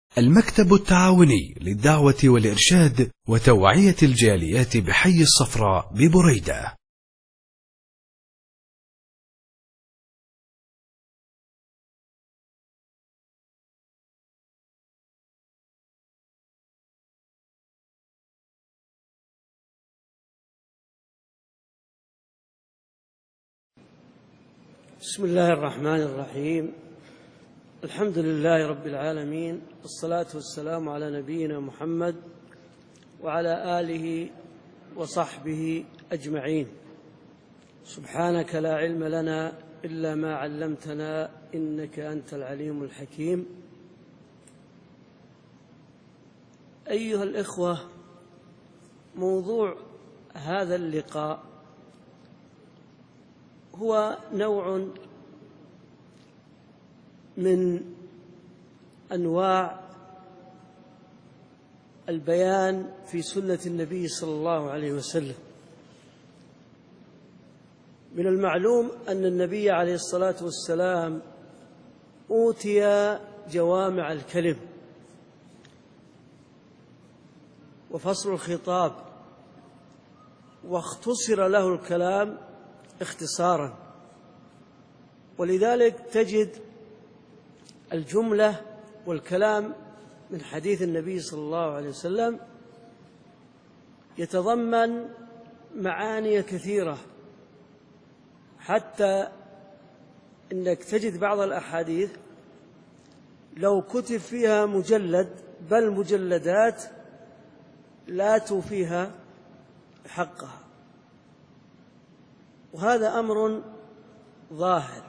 المكتب التعاوني للدعوة والإرشاد وتوعية الجاليات بحي الصفراء ببريدة. بسم الله الرحمن الرحيم. الحمد لله رب العالمين، والصلاة والسلام على نبينا محمد وعلى آله وصحبه أجمعين. سبحانك لا علم لنا إلا ما علمتنا إنك أنت العليم الحكيم. أيها الإخوة، موضوع هذا اللقاء هو نوع من أنواع البيان في سنة النبي صلى الله عليه وسلم. من المعلوم أن النبي عليه الصلاة والسلام أوتي جوامع الكلم وفصل الخطاب، واختصر له الكلام اختصارا، ولذلك تجد الجملة والكلام من حديث النبي صلى الله عليه وسلم يتضمن معاني كثيرة، حتى إنك تجد بعض الأحاديث لو كتب فيها مجلد بل مجلدات لا توفيها حقها، وهذا أمر ظاهر.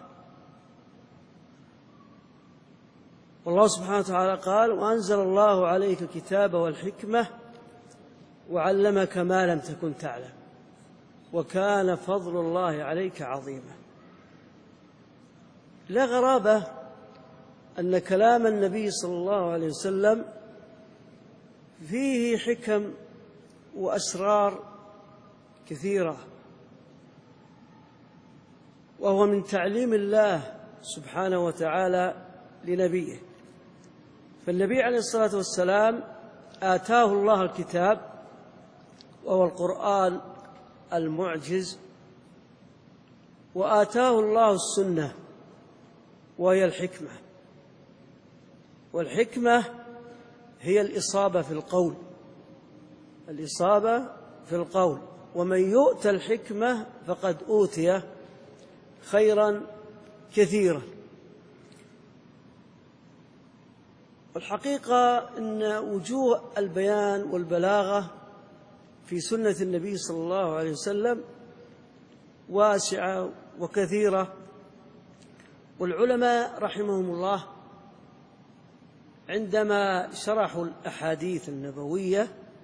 والله سبحانه وتعالى قال: وأنزل الله عليك الكتاب والحكمة وعلمك ما لم تكن تعلم وكان فضل الله عليك عظيما. لا غرابة أن كلام النبي صلى الله عليه وسلم فيه حكم وأسرار كثيرة، وهو من تعليم الله سبحانه وتعالى لنبيه. فالنبي عليه الصلاة والسلام آتاه الله الكتاب وهو القرآن المعجز، وآتاه الله السنة وهي الحكمة، والحكمة هي الإصابة في القول، الإصابة في القول. ومن يؤت الحكمة فقد أوتي خيرا كثيرا. والحقيقة أن وجوه البيان والبلاغة في سنة النبي صلى الله عليه وسلم واسعة وكثيرة، والعلماء رحمهم الله عندما شرحوا الأحاديث النبوية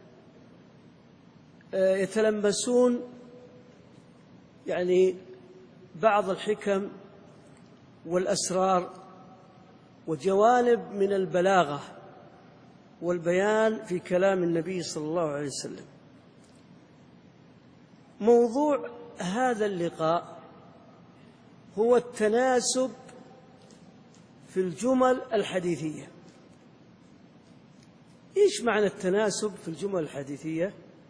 يتلمسون بعض الحكم والأسرار وجوانب من البلاغة والبيان في كلام النبي صلى الله عليه وسلم. موضوع هذا اللقاء هو التناسب في الجمل الحديثية. إيش معنى التناسب في الجمل الحديثية؟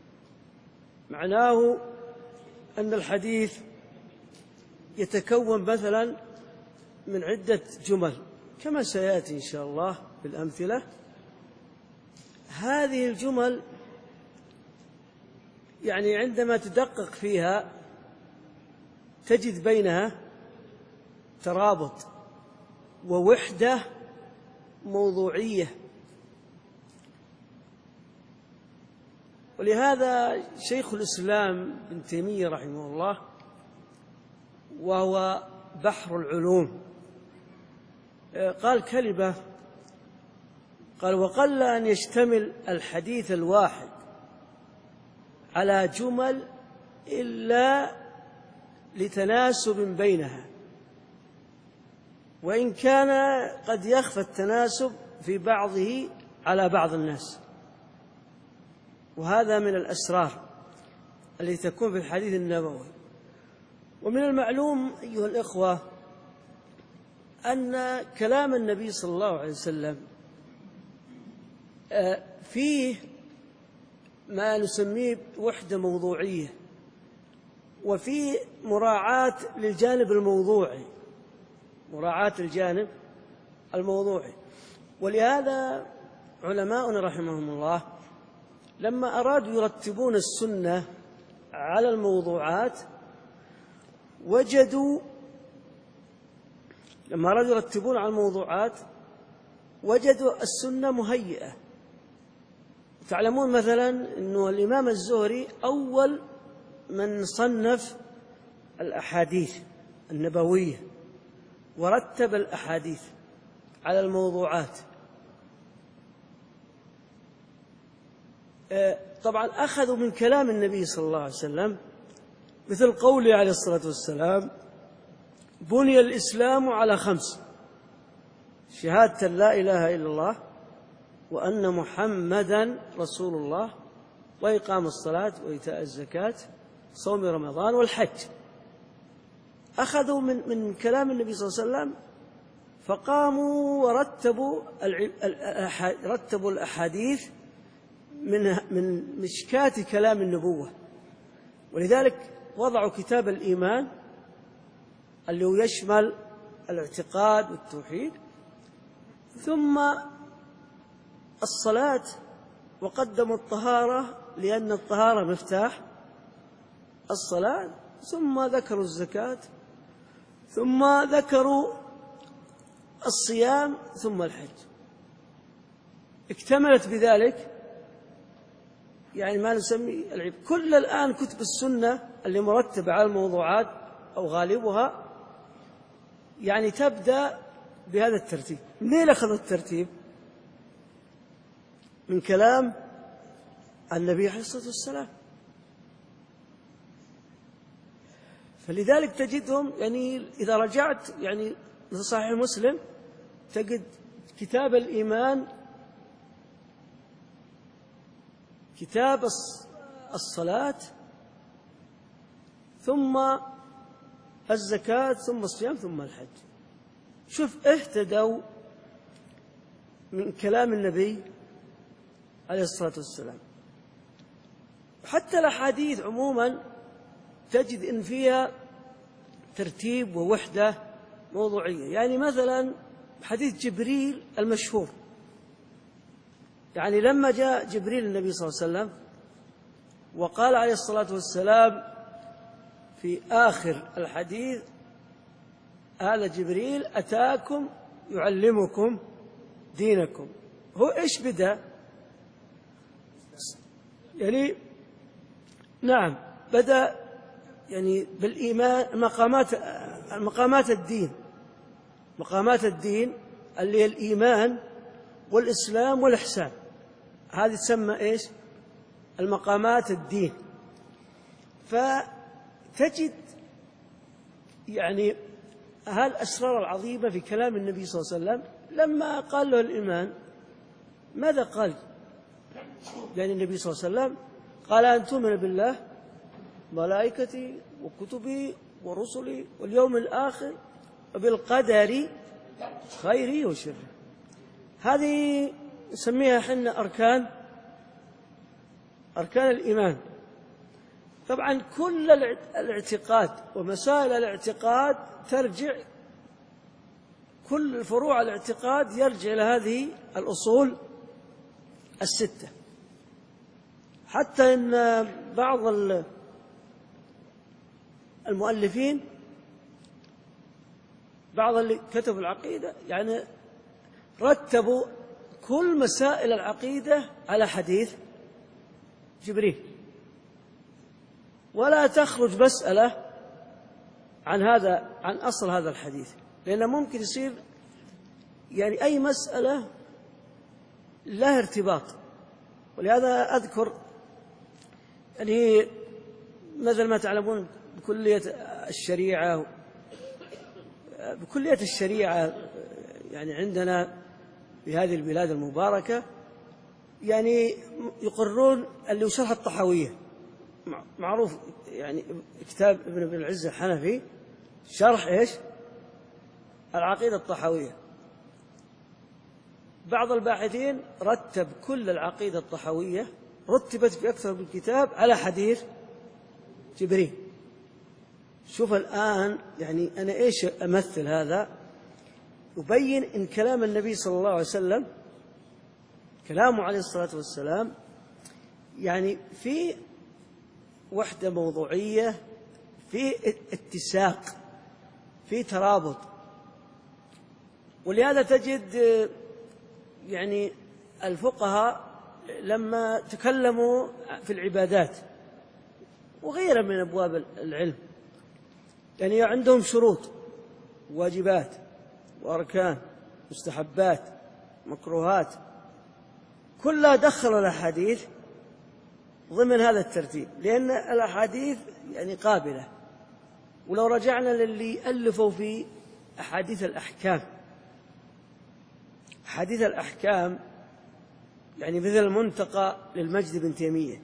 معناه أن الحديث يتكون مثلا من عدة جمل كما سيأتي إن شاء الله بالأمثلة. هذه الجمل عندما تدقق فيها تجد بينها ترابط ووحدة موضوعية. ولهذا شيخ الإسلام ابن تيمية رحمه الله، وهو بحر العلوم، قال كلمة، قال: وقل أن يشتمل الحديث الواحد على جمل إلا لتناسب بينها، وإن كان قد يخفى التناسب في بعضه على بعض الناس. وهذا من الأسرار التي تكون في الحديث النبوي. ومن المعلوم أيها الإخوة أن كلام النبي صلى الله عليه وسلم فيه ما نسميه وحدة موضوعية، وفي مراعاة للجانب الموضوعي، مراعاة الجانب الموضوعي. ولهذا علماؤنا رحمهم الله لما أرادوا يرتبون السنة على الموضوعات وجدوا السنة مهيئة. تعلمون مثلا أنه الإمام الزهري أول من صنف الأحاديث النبوية ورتب الأحاديث على الموضوعات. طبعا أخذوا من كلام النبي صلى الله عليه وسلم، مثل قوله عليه الصلاة والسلام: بني الإسلام على 5: شهادة لا إله إلا الله، وأن محمدا رسول الله، وإقام الصلاة، وإيتاء الزكاة، صوم رمضان، والحج. أخذوا من كلام النبي صلى الله عليه وسلم فقاموا ورتبوا الأحاديث من مشكاة كلام النبوة. ولذلك وضعوا كتاب الإيمان اللي هو يشمل الاعتقاد والتوحيد، ثم الصلاة، وقدموا الطهارة لأن الطهارة مفتاح الصلاة، ثم ذكروا الزكاة، ثم ذكروا الصيام، ثم الحج. اكتملت بذلك يعني ما نسمي العلم. كل الآن كتب السنة اللي مرتبة على الموضوعات أو غالبها يعني تبدأ بهذا الترتيب. منين أخذ الترتيب؟ من كلام النبي عليه الصلاة والسلام. فلذلك تجدهم يعني إذا رجعت يعني في صحيح مسلم تجد كتاب الإيمان، كتاب الصلاة، ثم الزكاة، ثم الصيام، ثم الحج. شوف اهتدوا من كلام النبي عليه الصلاة والسلام. حتى الأحاديث عموما تجد إن فيها ترتيب ووحدة موضوعية. يعني مثلا حديث جبريل المشهور، يعني لما جاء جبريل النبي صلى الله عليه وسلم وقال عليه الصلاة والسلام في آخر الحديث: هذا جبريل أتاكم يعلمكم دينكم. هو إيش بدأ؟ يعني نعم بدأ يعني بالإيمان، مقامات الدين اللي هي الإيمان والإسلام والإحسان. هذه تسمى إيش؟ المقامات الدين. فتجد يعني هالأسرار العظيمة في كلام النبي صلى الله عليه وسلم. لما قال له الإيمان ماذا قال؟ يعني النبي صلى الله عليه وسلم قال: أن تؤمن بالله ملائكتي وكتبي ورسلي واليوم الآخر وبالقدر خيره وشره. هذه نسميها حنا أركان الإيمان. طبعا كل الاعتقاد ومسائل الاعتقاد ترجع، كل فروع الاعتقاد يرجع إلى هذه الأصول الستة. حتى إن بعض المؤلفين، بعض اللي كتبوا العقيدة، يعني رتبوا كل مسائل العقيدة على حديث جبريل، ولا تخرج مسألة عن أصل هذا الحديث، لأنه ممكن يصير يعني أي مسألة لها ارتباط. ولهذا أذكر يعني مثل ما تعلمون بكلية الشريعة يعني عندنا في هذه البلاد المباركة يعني يقرون اللي هو شرح الطحاوية، معروف يعني كتاب ابن العز الحنفي، شرح إيش؟ العقيدة الطحاوية. بعض الباحثين رتب كل العقيدة الطحوية، رتبت في أكثر من كتاب على حديث جبريل. شوف الآن يعني أنا إيش أمثل هذا؟ يبين إن كلام النبي صلى الله عليه وسلم، كلامه عليه الصلاة والسلام، يعني في وحدة موضوعية، في اتساق، في ترابط. ولهذا تجد يعني الفقهاء لما تكلموا في العبادات وغيرها من أبواب العلم، يعني عندهم شروط، واجبات، وأركان، مستحبات، مكروهات، كلها دخلوا الأحاديث ضمن هذا الترتيب، لأن الأحاديث يعني قابلة. ولو رجعنا للي ألفوا في أحاديث الأحكام، أحاديث الأحكام يعني مثل المنتقى للمجد بن تيمية،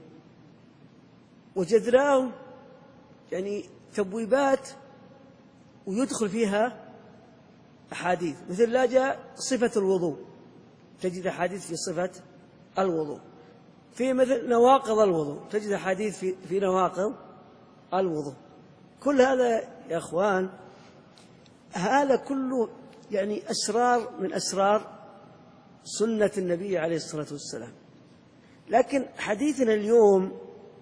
وجدناه يعني تبويبات ويدخل فيها أحاديث، مثل لا جاء صفة الوضوء، تجد أحاديث في صفة الوضوء، في مثل نواقض الوضوء تجد أحاديث في نواقض الوضوء. كل هذا يا أخوان، هذا كله يعني أسرار من أسرار سنة النبي عليه الصلاة والسلام. لكن حديثنا اليوم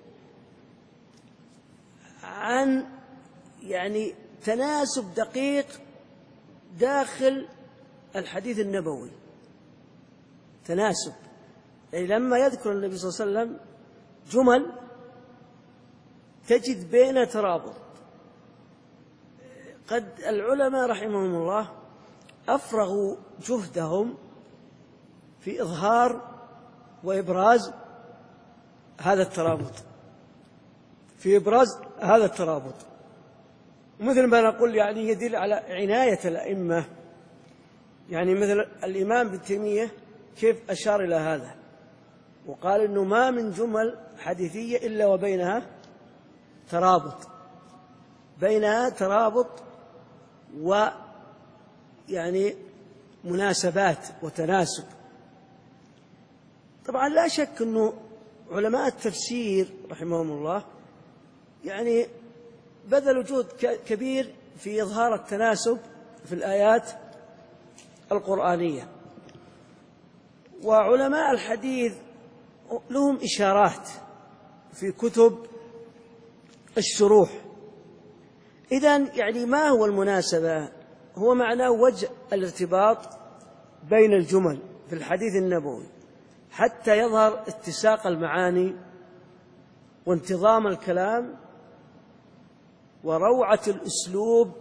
عن يعني تناسب دقيق داخل الحديث النبوي، تناسب، يعني لما يذكر النبي صلى الله عليه وسلم جمل تجد بين ترابط. قد العلماء رحمهم الله أفرغوا جهدهم في إظهار وإبراز هذا الترابط، في إبراز هذا الترابط، مثل ما نقول يعني يدل على عناية الأئمة. يعني مثل الإمام ابن تيمية كيف أشار إلى هذا وقال إنه ما من جمل حديثية إلا وبينها ترابط، بينها ترابط ويعني مناسبات وتناسب. طبعا لا شك أنه علماء التفسير رحمهم الله يعني بذلوا جهد كبير في إظهار التناسب في الآيات القرآنية، وعلماء الحديث لهم إشارات في كتب الشروح. إذن يعني ما هو المناسبة؟ هو معناه وجه الارتباط بين الجمل في الحديث النبوي حتى يظهر اتساق المعاني وانتظام الكلام وروعة الأسلوب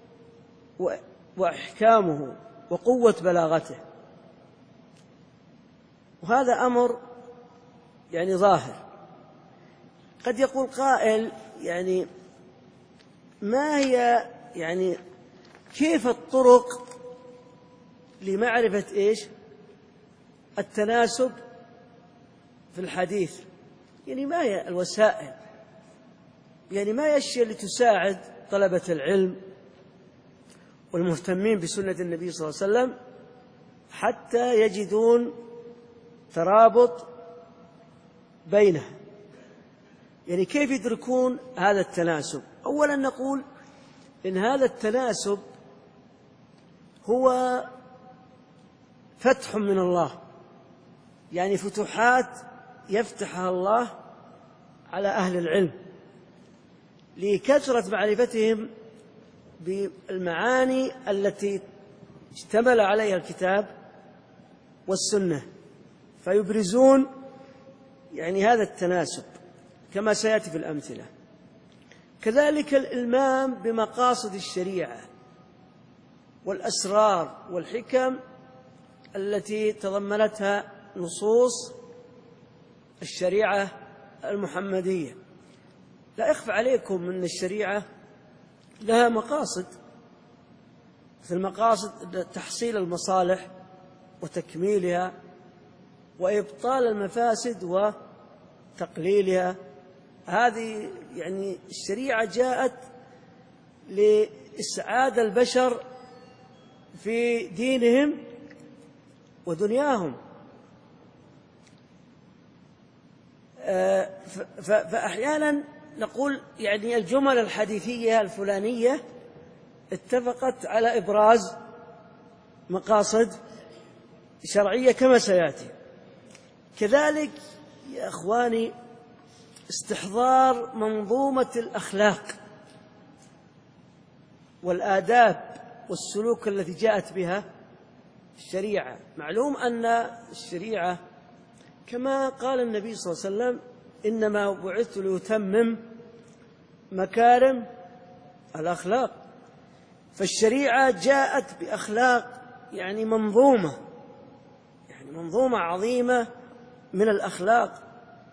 وإحكامه وقوة بلاغته. وهذا أمر يعني ظاهر. قد يقول قائل يعني ما هي يعني كيف الطرق لمعرفة إيش التناسب في الحديث؟ يعني ما هي الوسائل؟ يعني ما هي الأشياء اللي تساعد طلبة العلم والمهتمين بسنة النبي صلى الله عليه وسلم حتى يجدون ترابط بينها؟ يعني كيف يدركون هذا التناسب؟ أولا نقول إن هذا التناسب هو فتح من الله، يعني فتوحات يفتحها الله على أهل العلم لكثرة معرفتهم بالمعاني التي اشتمل عليها الكتاب والسنة، فيبرزون يعني هذا التناسب كما سيأتي في الأمثلة. كذلك الإلمام بمقاصد الشريعة والأسرار والحكم التي تضمنتها نصوص الشريعة المحمدية. لا يخفى عليكم أن الشريعة لها مقاصد، مثل مقاصد تحصيل المصالح وتكميلها وإبطال المفاسد وتقليلها. هذه يعني الشريعة جاءت لإسعاد البشر في دينهم ودنياهم. فأحيانا نقول يعني الجمل الحديثية الفلانية اتفقت على إبراز مقاصد شرعية كما سيأتي. كذلك يا أخواني استحضار منظومة الأخلاق والآداب والسلوك التي جاءت بها الشريعة. معلوم أن الشريعة كما قال النبي صلى الله عليه وسلم إنما بعثت لأتمم مكارم الأخلاق، فالشريعة جاءت بأخلاق يعني منظومة عظيمة من الأخلاق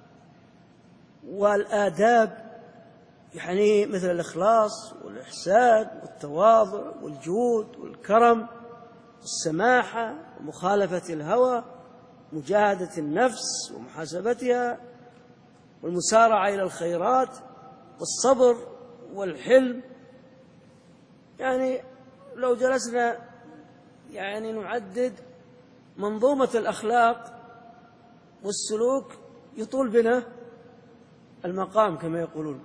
والآداب، يعني مثل الإخلاص والإحسان والتواضع والجود والكرم والسماحة ومخالفة الهوى، مجاهدة النفس ومحاسبتها، والمسارعة إلى الخيرات والصبر والحلم. يعني لو جلسنا يعني نعدد منظومة الأخلاق والسلوك يطول بنا المقام كما يقولون.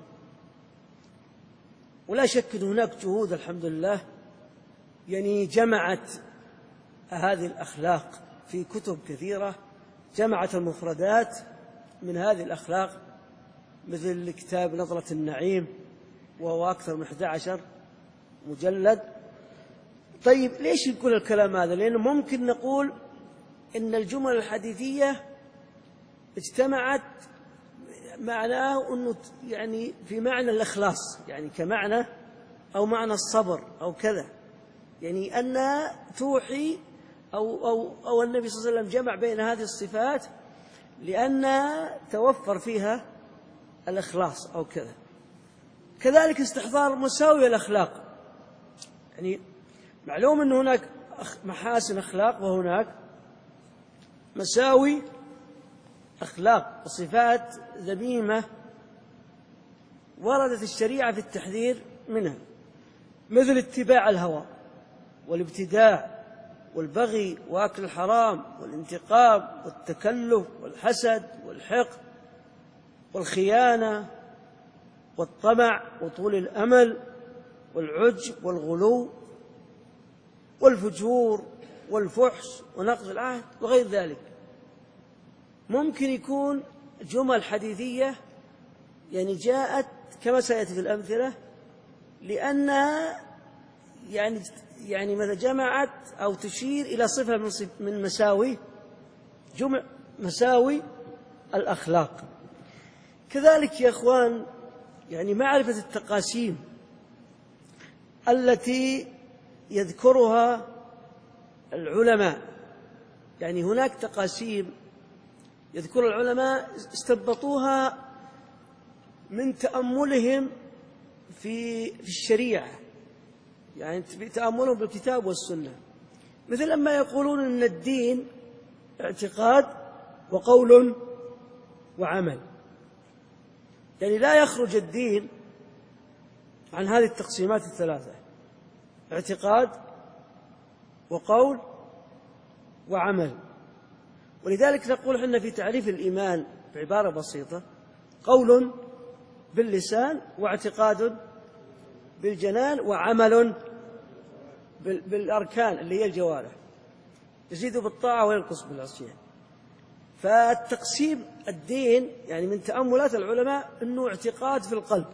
ولا شك أن هناك جهود الحمد لله يعني جمعت هذه الأخلاق في كتب كثيرة، جمعت المفردات من هذه الأخلاق مثل كتاب نظرة النعيم وهو أكثر من 11 مجلد. طيب ليش نقول الكلام هذا؟ لأنه ممكن نقول إن الجمل الحديثية اجتمعت معناه أنه يعني في معنى الإخلاص، يعني كمعنى أو معنى الصبر أو كذا، يعني أن توحي أو النبي صلى الله عليه وسلم جمع بين هذه الصفات لأن توفر فيها الإخلاص أو كذا. كذلك استحضار مساوي الأخلاق، يعني معلوم أن هناك محاسن أخلاق وهناك مساوي أخلاق وصفات ذميمة وردت الشريعة في التحذير منها، مثل اتباع الهوى والابتداع والبغي وأكل الحرام والانتقام والتكلف والحسد والحقد والخيانة والطمع وطول الأمل والعجب والغلو والفجور والفحش ونقض العهد وغير ذلك. ممكن يكون جمل حديثية يعني جاءت كما سيأتي في الأمثلة لأنها يعني ماذا جمعت أو تشير إلى صفة من مساوي مساوي الأخلاق. كذلك يا أخوان يعني معرفة التقاسيم التي يذكرها العلماء، يعني هناك تقاسيم يذكر العلماء استنبطوها من تأملهم في الشريعة، يعني تأملهم بالكتاب والسنة، مثل لما يقولون أن الدين اعتقاد وقول وعمل، يعني لا يخرج الدين عن هذه التقسيمات الثلاثة: اعتقاد وقول وعمل. ولذلك نقول حنا في تعريف الإيمان بعبارة بسيطة: قول باللسان واعتقاد بالجنان وعمل بالأركان اللي هي الجوارح، يزيد بالطاعة وينقص بالعصيان. فالتقسيم الدين يعني من تأملات العلماء أنه اعتقاد في القلب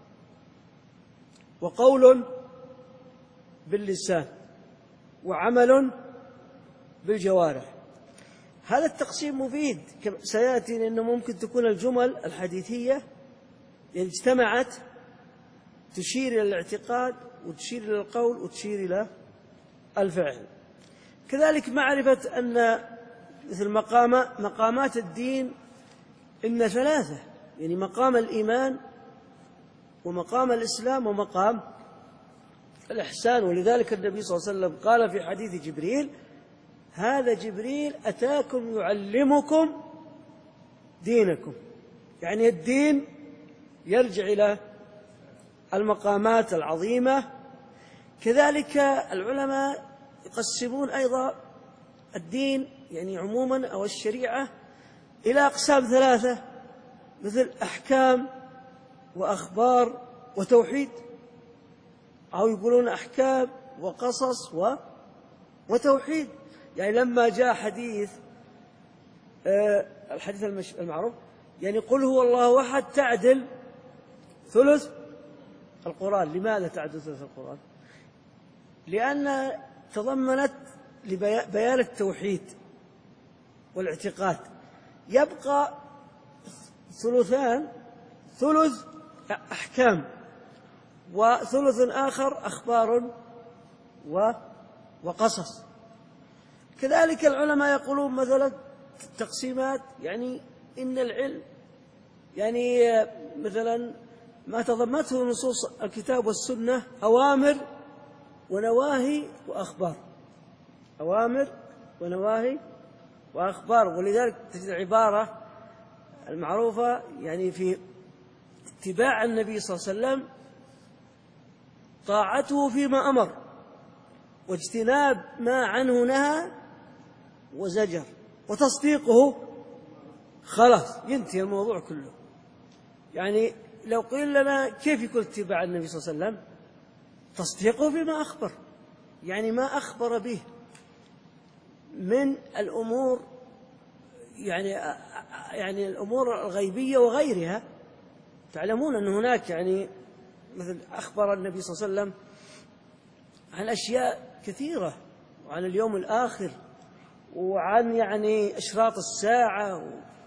وقول باللسان وعمل بالجوارح. هذا التقسيم مفيد كما سيأتي، لأنه ممكن تكون الجمل الحديثية يعني اجتمعت تشير إلى الاعتقاد وتشير إلى القول وتشير إلى الفعل. كذلك معرفة أن مثل مقامات الدين إن ثلاثة، يعني مقام الإيمان ومقام الإسلام ومقام الإحسان. ولذلك النبي صلى الله عليه وسلم قال في حديث جبريل: هذا جبريل أتاكم يعلمكم دينكم، يعني الدين يرجع إلى المقامات العظيمة. كذلك العلماء يقسمون أيضا الدين يعني عموما أو الشريعة إلى أقسام ثلاثة، مثل أحكام وأخبار وتوحيد، أو يقولون أحكام وقصص وتوحيد. يعني لما جاء حديث الحديث المعروف، يعني قل هو الله أحد تعدل ثلث القرآن. لماذا تعدل ثلث القرآن؟ لأن تضمنت بيان التوحيد والاعتقاد. يبقى ثلثان، ثلث أحكام وثلث آخر أخبار وقصص. كذلك العلماء يقولون مثلا تقسيمات، يعني إن العلم يعني مثلا ما تضمنته نصوص الكتاب والسنة أوامر ونواهي وأخبار، أوامر ونواهي وأخبار. ولذلك تجد العبارة المعروفة يعني في اتباع النبي صلى الله عليه وسلم: طاعته فيما أمر واجتناب ما عنه نهى وزجر وتصديقه. خلاص ينتهي الموضوع كله. يعني لو قيل لنا كيف يكون اتباع النبي صلى الله عليه وسلم؟ تصديقه بما أخبر، يعني ما أخبر به من الأمور، يعني الأمور الغيبية وغيرها. تعلمون أن هناك يعني مثل أخبر النبي صلى الله عليه وسلم عن أشياء كثيرة، وعن اليوم الآخر، وعن يعني أشراط الساعة،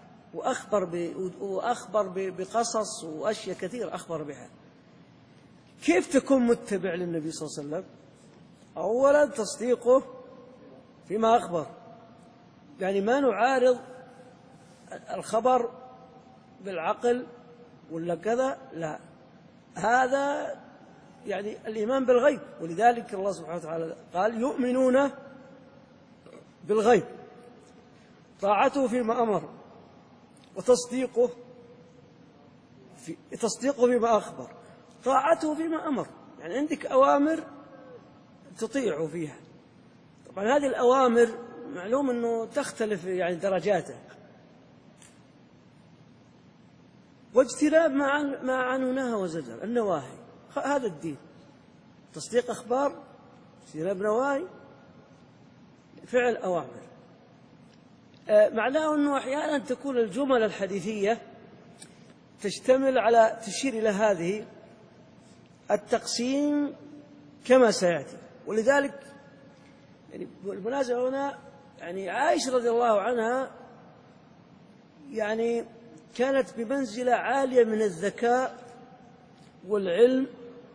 وأخبر بقصص وأشياء كثيرة أخبر بها. كيف تكون متبع للنبي صلى الله عليه وسلم؟ أولا تصديقه فيما أخبر، يعني ما نعارض الخبر بالعقل ولا كذا، لا، هذا يعني الإيمان بالغيب. ولذلك الله سبحانه وتعالى قال: يؤمنون بالغيب، طاعته فيما أمر وتصديقه فيما أخبر. طاعته فيما أمر، يعني عندك أوامر تطيع فيها. طبعا هذه الأوامر معلوم أنه تختلف يعني درجاتها. واجتناب ما عنه نهى وزجر، النواهي، هذا الدين: تصديق أخبار، اجتناب نواهي، فعل أوامر. معناه أنه أحيانا تكون الجمل الحديثية تشتمل على تشير إلى هذه التقسيم كما سيأتي. ولذلك يعني بالمناسبة هنا يعني عائشة رضي الله عنها يعني كانت بمنزلة عالية من الذكاء والعلم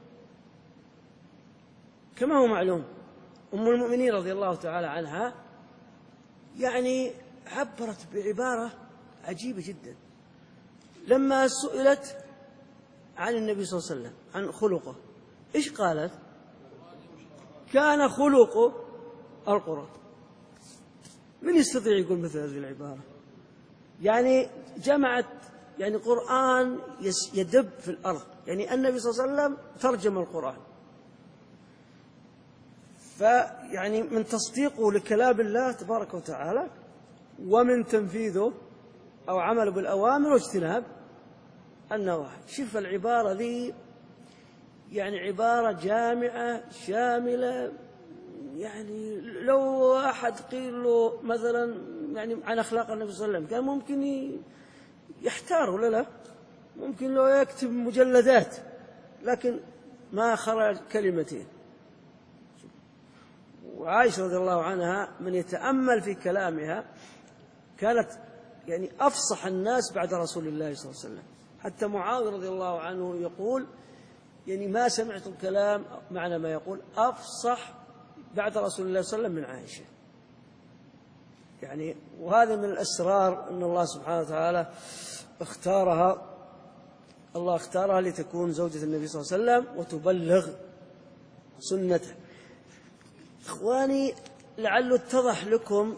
كما هو معلوم. أم المؤمنين رضي الله تعالى عنها يعني عبرت بعبارة عجيبة جدا لما سئلت عن النبي صلى الله عليه وسلم عن خلقه. إيش قالت؟ كان خلقه القرآن. من يستطيع يقول مثل هذه العبارة؟ يعني جمعت يعني قرآن يدب في الأرض، يعني النبي صلى الله عليه وسلم ترجم القرآن. فيعني من تصديقه لكلام الله تبارك وتعالى، ومن تنفيذه أو عمله بالأوامر واجتناب النواهي. شوف العبارة ذي، يعني عبارة جامعة شاملة. يعني لو أحد قيل له مثلا يعني عن أخلاق النبي صلى الله عليه وسلم كان ممكن يحتار ولا لا، ممكن لو يكتب مجلدات، لكن ما خرج كلمتين. وعائشة رضي الله عنها من يتأمل في كلامها كانت يعني أفصح الناس بعد رسول الله صلى الله عليه وسلم. حتى معاوية رضي الله عنه يقول يعني ما سمعت الكلام معنى ما يقول أفصح بعد رسول الله صلى الله عليه وسلم من عائشة. يعني وهذا من الأسرار أن الله سبحانه وتعالى اختارها لتكون زوجة النبي صلى الله عليه وسلم وتبلغ سنته. إخواني، لعله اتضح لكم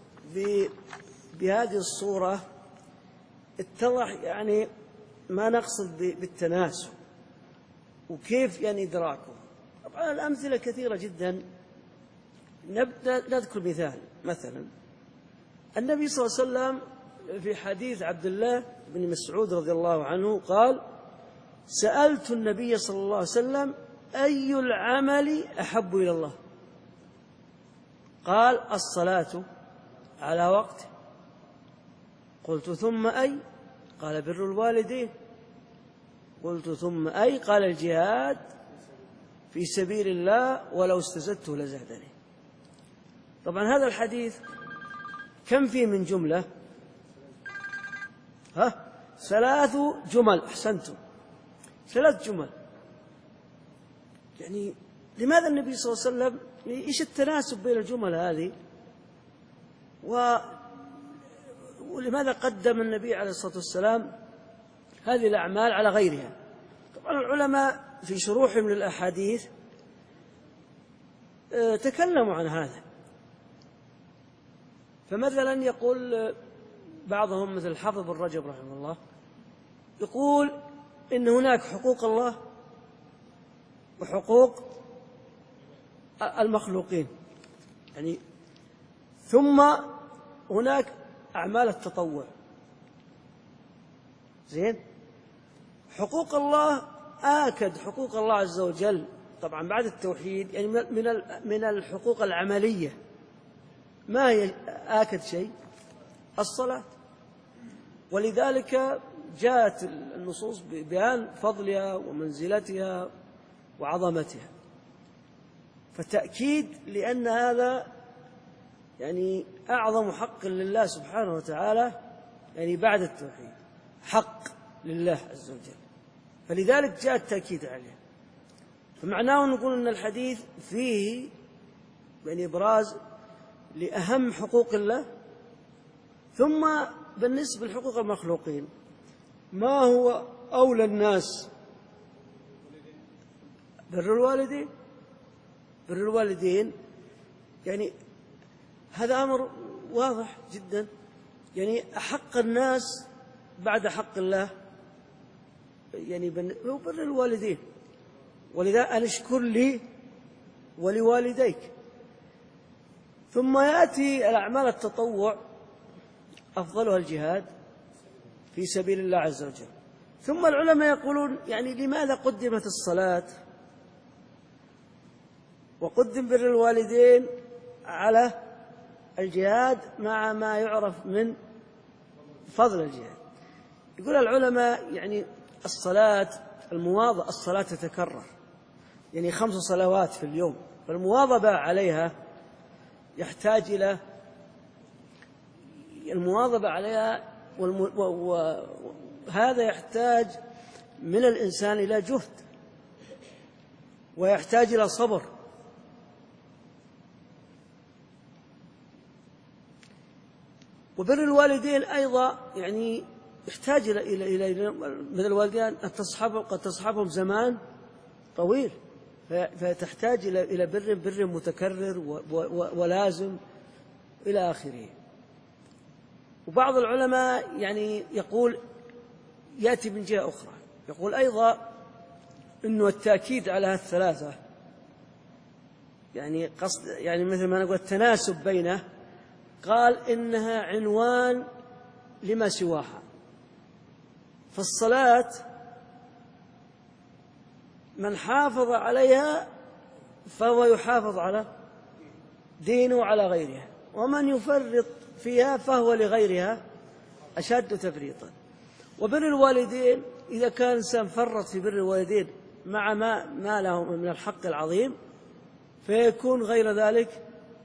بهذه الصورة، اتضح يعني ما نقصد بالتناسب وكيف يعني إدراكه. طبعا الأمثلة كثيرة جدا. نذكر مثال. مثلا النبي صلى الله عليه وسلم في حديث عبد الله بن مسعود رضي الله عنه قال: سألت النبي صلى الله عليه وسلم: أي العمل أحب إلى الله؟ قال: الصلاة على وقته. قلت: ثم أي؟ قال: بر الوالدين. قلت: ثم أي؟ قال: الجهاد في سبيل الله ولو استزدته لزادني. طبعا هذا الحديث كم فيه من جملة؟ 3 جمل. أحسنتم، 3 جمل. يعني لماذا النبي صلى الله عليه وسلم، إيش التناسب بين الجمل هذه؟ ولماذا قدم النبي عليه الصلاة والسلام هذه الأعمال على غيرها؟ طبعا العلماء في شروحهم للأحاديث تكلموا عن هذا. فمثلا يقول بعضهم مثل الحافظ بن رجب رحمه الله، يقول إن هناك حقوق الله وحقوق المخلوقين، يعني ثم هناك أعمال التطوع. زين، حقوق الله آكد حقوق الله عز وجل طبعا بعد التوحيد، يعني من الحقوق العملية. ما هي آكد شيء؟ الصلاة. ولذلك جاءت النصوص ببيان فضلها ومنزلتها وعظمتها، فتأكيد لأن هذا يعني أعظم حق لله سبحانه وتعالى، يعني بعد التوحيد حق لله عز وجل، فلذلك جاء التأكيد عليه. فمعناه نقول أن الحديث فيه يعني إبراز لأهم حقوق الله. ثم بالنسبة لحقوق المخلوقين، ما هو أولى الناس؟ بر الوالدين. بر الوالدين يعني هذا أمر واضح جدا، يعني أحق الناس بعد حق الله يعني هو بر الوالدين. ولذا أن اشكر لي ولوالديك. ثم يأتي الأعمال التطوع أفضلها الجهاد في سبيل الله عز وجل. ثم العلماء يقولون يعني لماذا قدمت الصلاة وقدم بر الوالدين على الجهاد مع ما يعرف من فضل الجهاد؟ يقول العلماء يعني الصلاة المواظبة، الصلاة تتكرر، يعني 5 صلوات في اليوم، فالمواظبة عليها يحتاج إلى المواظبة عليها، وهذا يحتاج من الإنسان إلى جهد، ويحتاج إلى صبر. وبر الوالدين أيضا يعني يحتاج إلى من الوالدين أن قد تصحبهم زمان طويل، فتحتاج إلى بر متكرر ولازم إلى آخره. وبعض العلماء يعني يقول يأتي من جهة أخرى، يقول أيضا إنه التأكيد على الثلاثة يعني قصد، يعني مثل ما نقول التناسب بينه، قال إنها عنوان لما سواها. فالصلاة من حافظ عليها فهو يحافظ على دينه وعلى غيرها، ومن يفرط فيها فهو لغيرها أشد تفريطا. وبر الوالدين إذا كان إنسان فرط في بر الوالدين مع ما له من الحق العظيم، فيكون غير ذلك،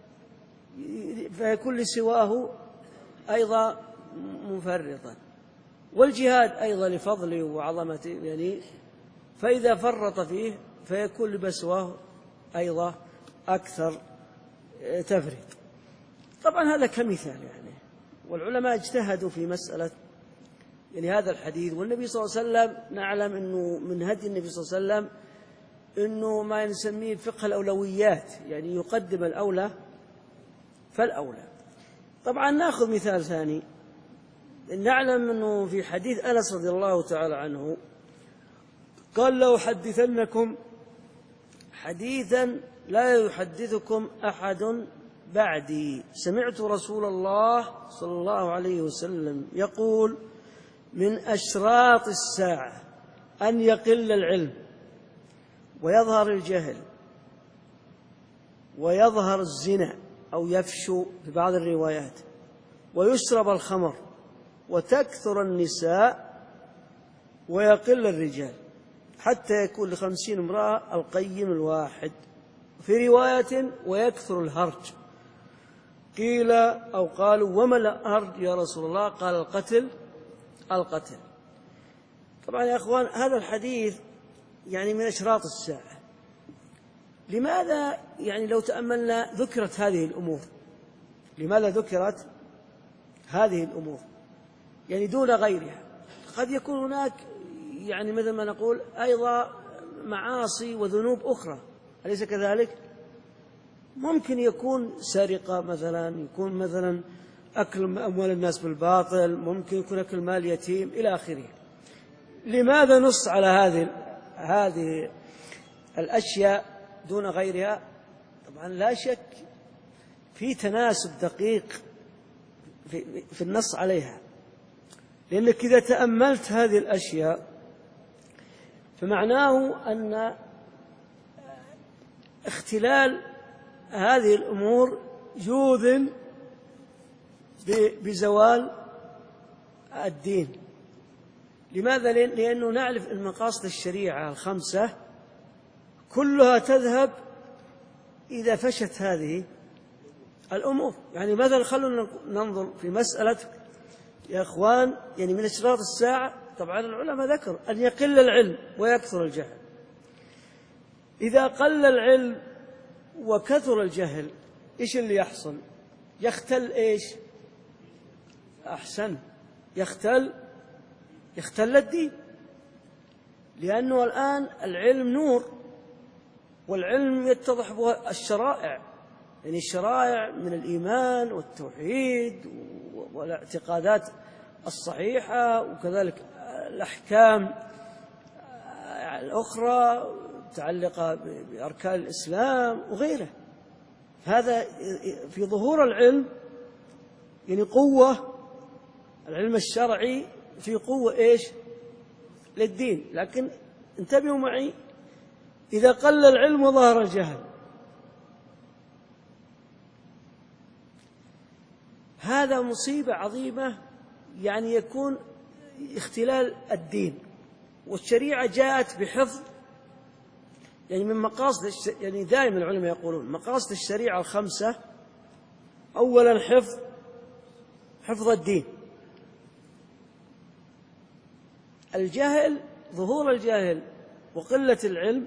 فيكون لسواه أيضا مفرطا. والجهاد أيضا لفضله وعظمته، يعني فإذا فرط فيه فيكون لبسواه أيضا أكثر تفريط. طبعا هذا كمثال يعني، والعلماء اجتهدوا في مسألة يعني هذا الحديث. والنبي صلى الله عليه وسلم نعلم أنه من هدي النبي صلى الله عليه وسلم أنه ما نسميه فقه الأولويات، يعني يقدم الأولى فالأولى. طبعا نأخذ مثال ثاني، نعلم أنه في حديث أنس رضي الله تعالى عنه قال: لو حدثنكم حديثا لا يحدثكم أحد بعدي سمعت رسول الله صلى الله عليه وسلم يقول: من أشراط الساعة أن يقل العلم ويظهر الجهل ويظهر الزنا أو يفشو في بعض الروايات، ويشرب الخمر وتكثر النساء ويقل الرجال، حتى يكون ل50 امرأة القيم الواحد. في رواية: ويكثر الهرج. قيل أو قالوا: وما الهرج يا رسول الله؟ قال: القتل. طبعا يا أخوان، هذا الحديث يعني من أشراط الساعة. لماذا يعني لو تأملنا ذكرت هذه الأمور؟ لماذا ذكرت هذه الأمور يعني دون غيرها؟ قد يكون هناك يعني مثل ما نقول أيضا معاصي وذنوب أخرى، أليس كذلك؟ ممكن يكون سرقة مثلا، يكون مثلا أكل أموال الناس بالباطل، ممكن يكون أكل مال يتيم إلى آخره. لماذا نص على هذه الأشياء دون غيرها؟ طبعا لا شك في تناسب دقيق في النص عليها، لأنك إذا تأملت هذه الأشياء فمعناه أن اختلال هذه الأمور يوذن بزوال الدين. لماذا؟ لأنه نعرف أن مقاصد الشريعة ال5 كلها تذهب إذا فشت هذه الأمور. يعني مثلا خلونا ننظر في مسألة يا أخوان، يعني من أشراط الساعة طبعا العلماء ذكر أن يقل العلم ويكثر الجهل. إذا قل العلم وكثر الجهل إيش اللي يحصل؟ يختل إيش؟ أحسن، يختل الدين، لأنه الآن العلم نور، والعلم يتضح به الشرائع، يعني الشرائع من الإيمان والتوحيد والاعتقادات الصحيحة، وكذلك الأحكام الأخرى متعلقة بأركان الإسلام وغيره. هذا في ظهور العلم يعني قوة، العلم الشرعي في قوة إيش؟ للدين. لكن انتبهوا معي، إذا قل العلم وظهر الجهل هذا مصيبة عظيمة، يعني يكون اختلال الدين. والشريعة جاءت بحفظ، يعني من مقاصد يعني دائما العلماء يقولون مقاصد الشريعة ال5: أولا حفظ الدين. الجهل، ظهور الجهل وقلة العلم،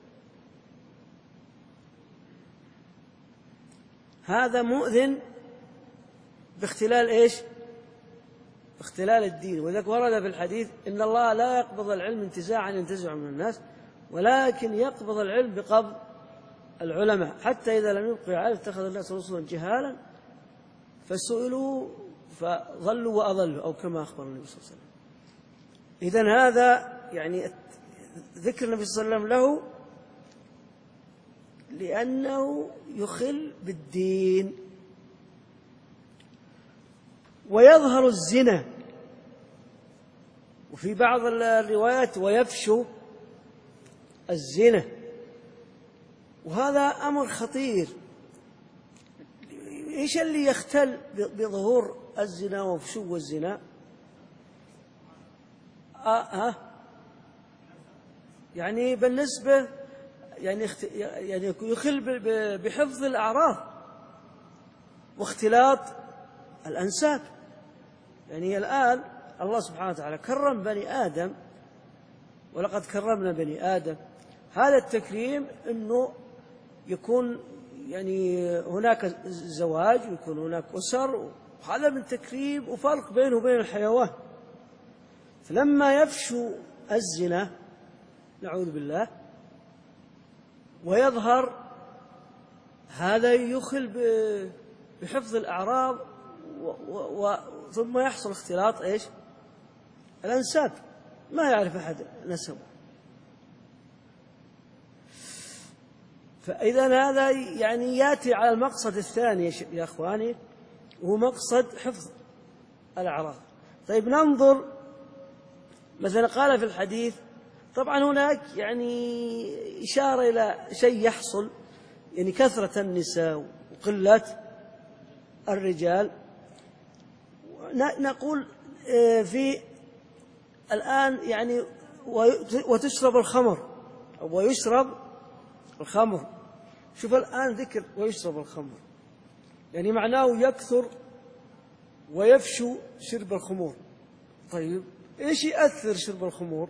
هذا مؤذن باختلال إيش؟ باختلال الدين. وذلك ورد في الحديث: إن الله لا يقبض العلم انتزاعا ينتزع من الناس، ولكن يقبض العلم بقبض العلماء، حتى إذا لم يبقى عالم اتخذ الناس رسلا جهالا فسئلوا فضلوا وأضلوا، أو كما أخبر النبي صلى الله عليه وسلم. إذن هذا يعني ذكر النبي صلى الله عليه وسلم له لأنه يخل بالدين. ويظهر الزنا، وفي بعض الروايات ويفشو الزنا، وهذا أمر خطير. إيش اللي يختل بظهور الزنا وفشو الزنا؟ يعني بالنسبة يعني يخل بحفظ الأعراض واختلاط الأنساب. يعني الآن الله سبحانه وتعالى كرم بني آدم، ولقد كرمنا بني آدم. هذا التكريم أنه يكون يعني هناك زواج ويكون هناك أسر، وهذا من تكريم وفرق بينه وبين الحيوان. فلما يفشو الزنا نعوذ بالله ويظهر، هذا يخل بحفظ الأعراض ثم يحصل اختلاط إيش؟ الأنساب، ما يعرف أحد نسبه. فإذا هذا يعني يأتي على المقصد الثاني يا أخواني، وهو مقصد حفظ الأعراض. طيب ننظر مثلا، قال في الحديث، طبعا هناك يعني إشارة إلى شيء يحصل، يعني كثرة النساء وقلة الرجال. نقول في الآن يعني وتشرب الخمر ويشرب الخمر. شوف الآن ذكر ويشرب الخمر، يعني معناه يكثر ويفشو شرب الخمور. طيب إيش يأثر شرب الخمور؟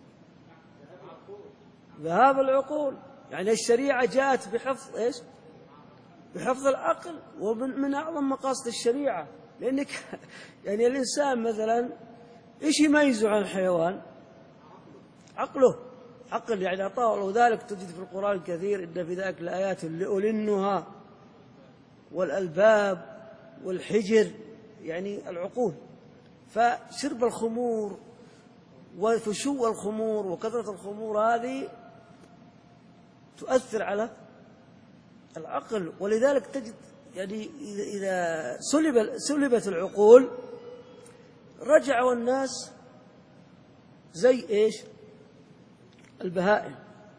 ذهاب العقول. يعني الشريعة جاءت بحفظ إيش؟ بحفظ العقل، ومن أعظم مقاصد الشريعة. لأنك يعني الإنسان مثلا إيش يميزه عن الحيوان؟ عقله. عقل يعني أعطاه الله، ذلك تجد في القرآن الكثير إن في ذلك لآيات لأولي النهى والألباب والحجر، يعني العقول. فشرب الخمور وفشو الخمور وكثرة الخمور هذه تؤثر على العقل، ولذلك تجد يعني إذا سلبت العقول رجعوا الناس زي إيش؟ البهائم.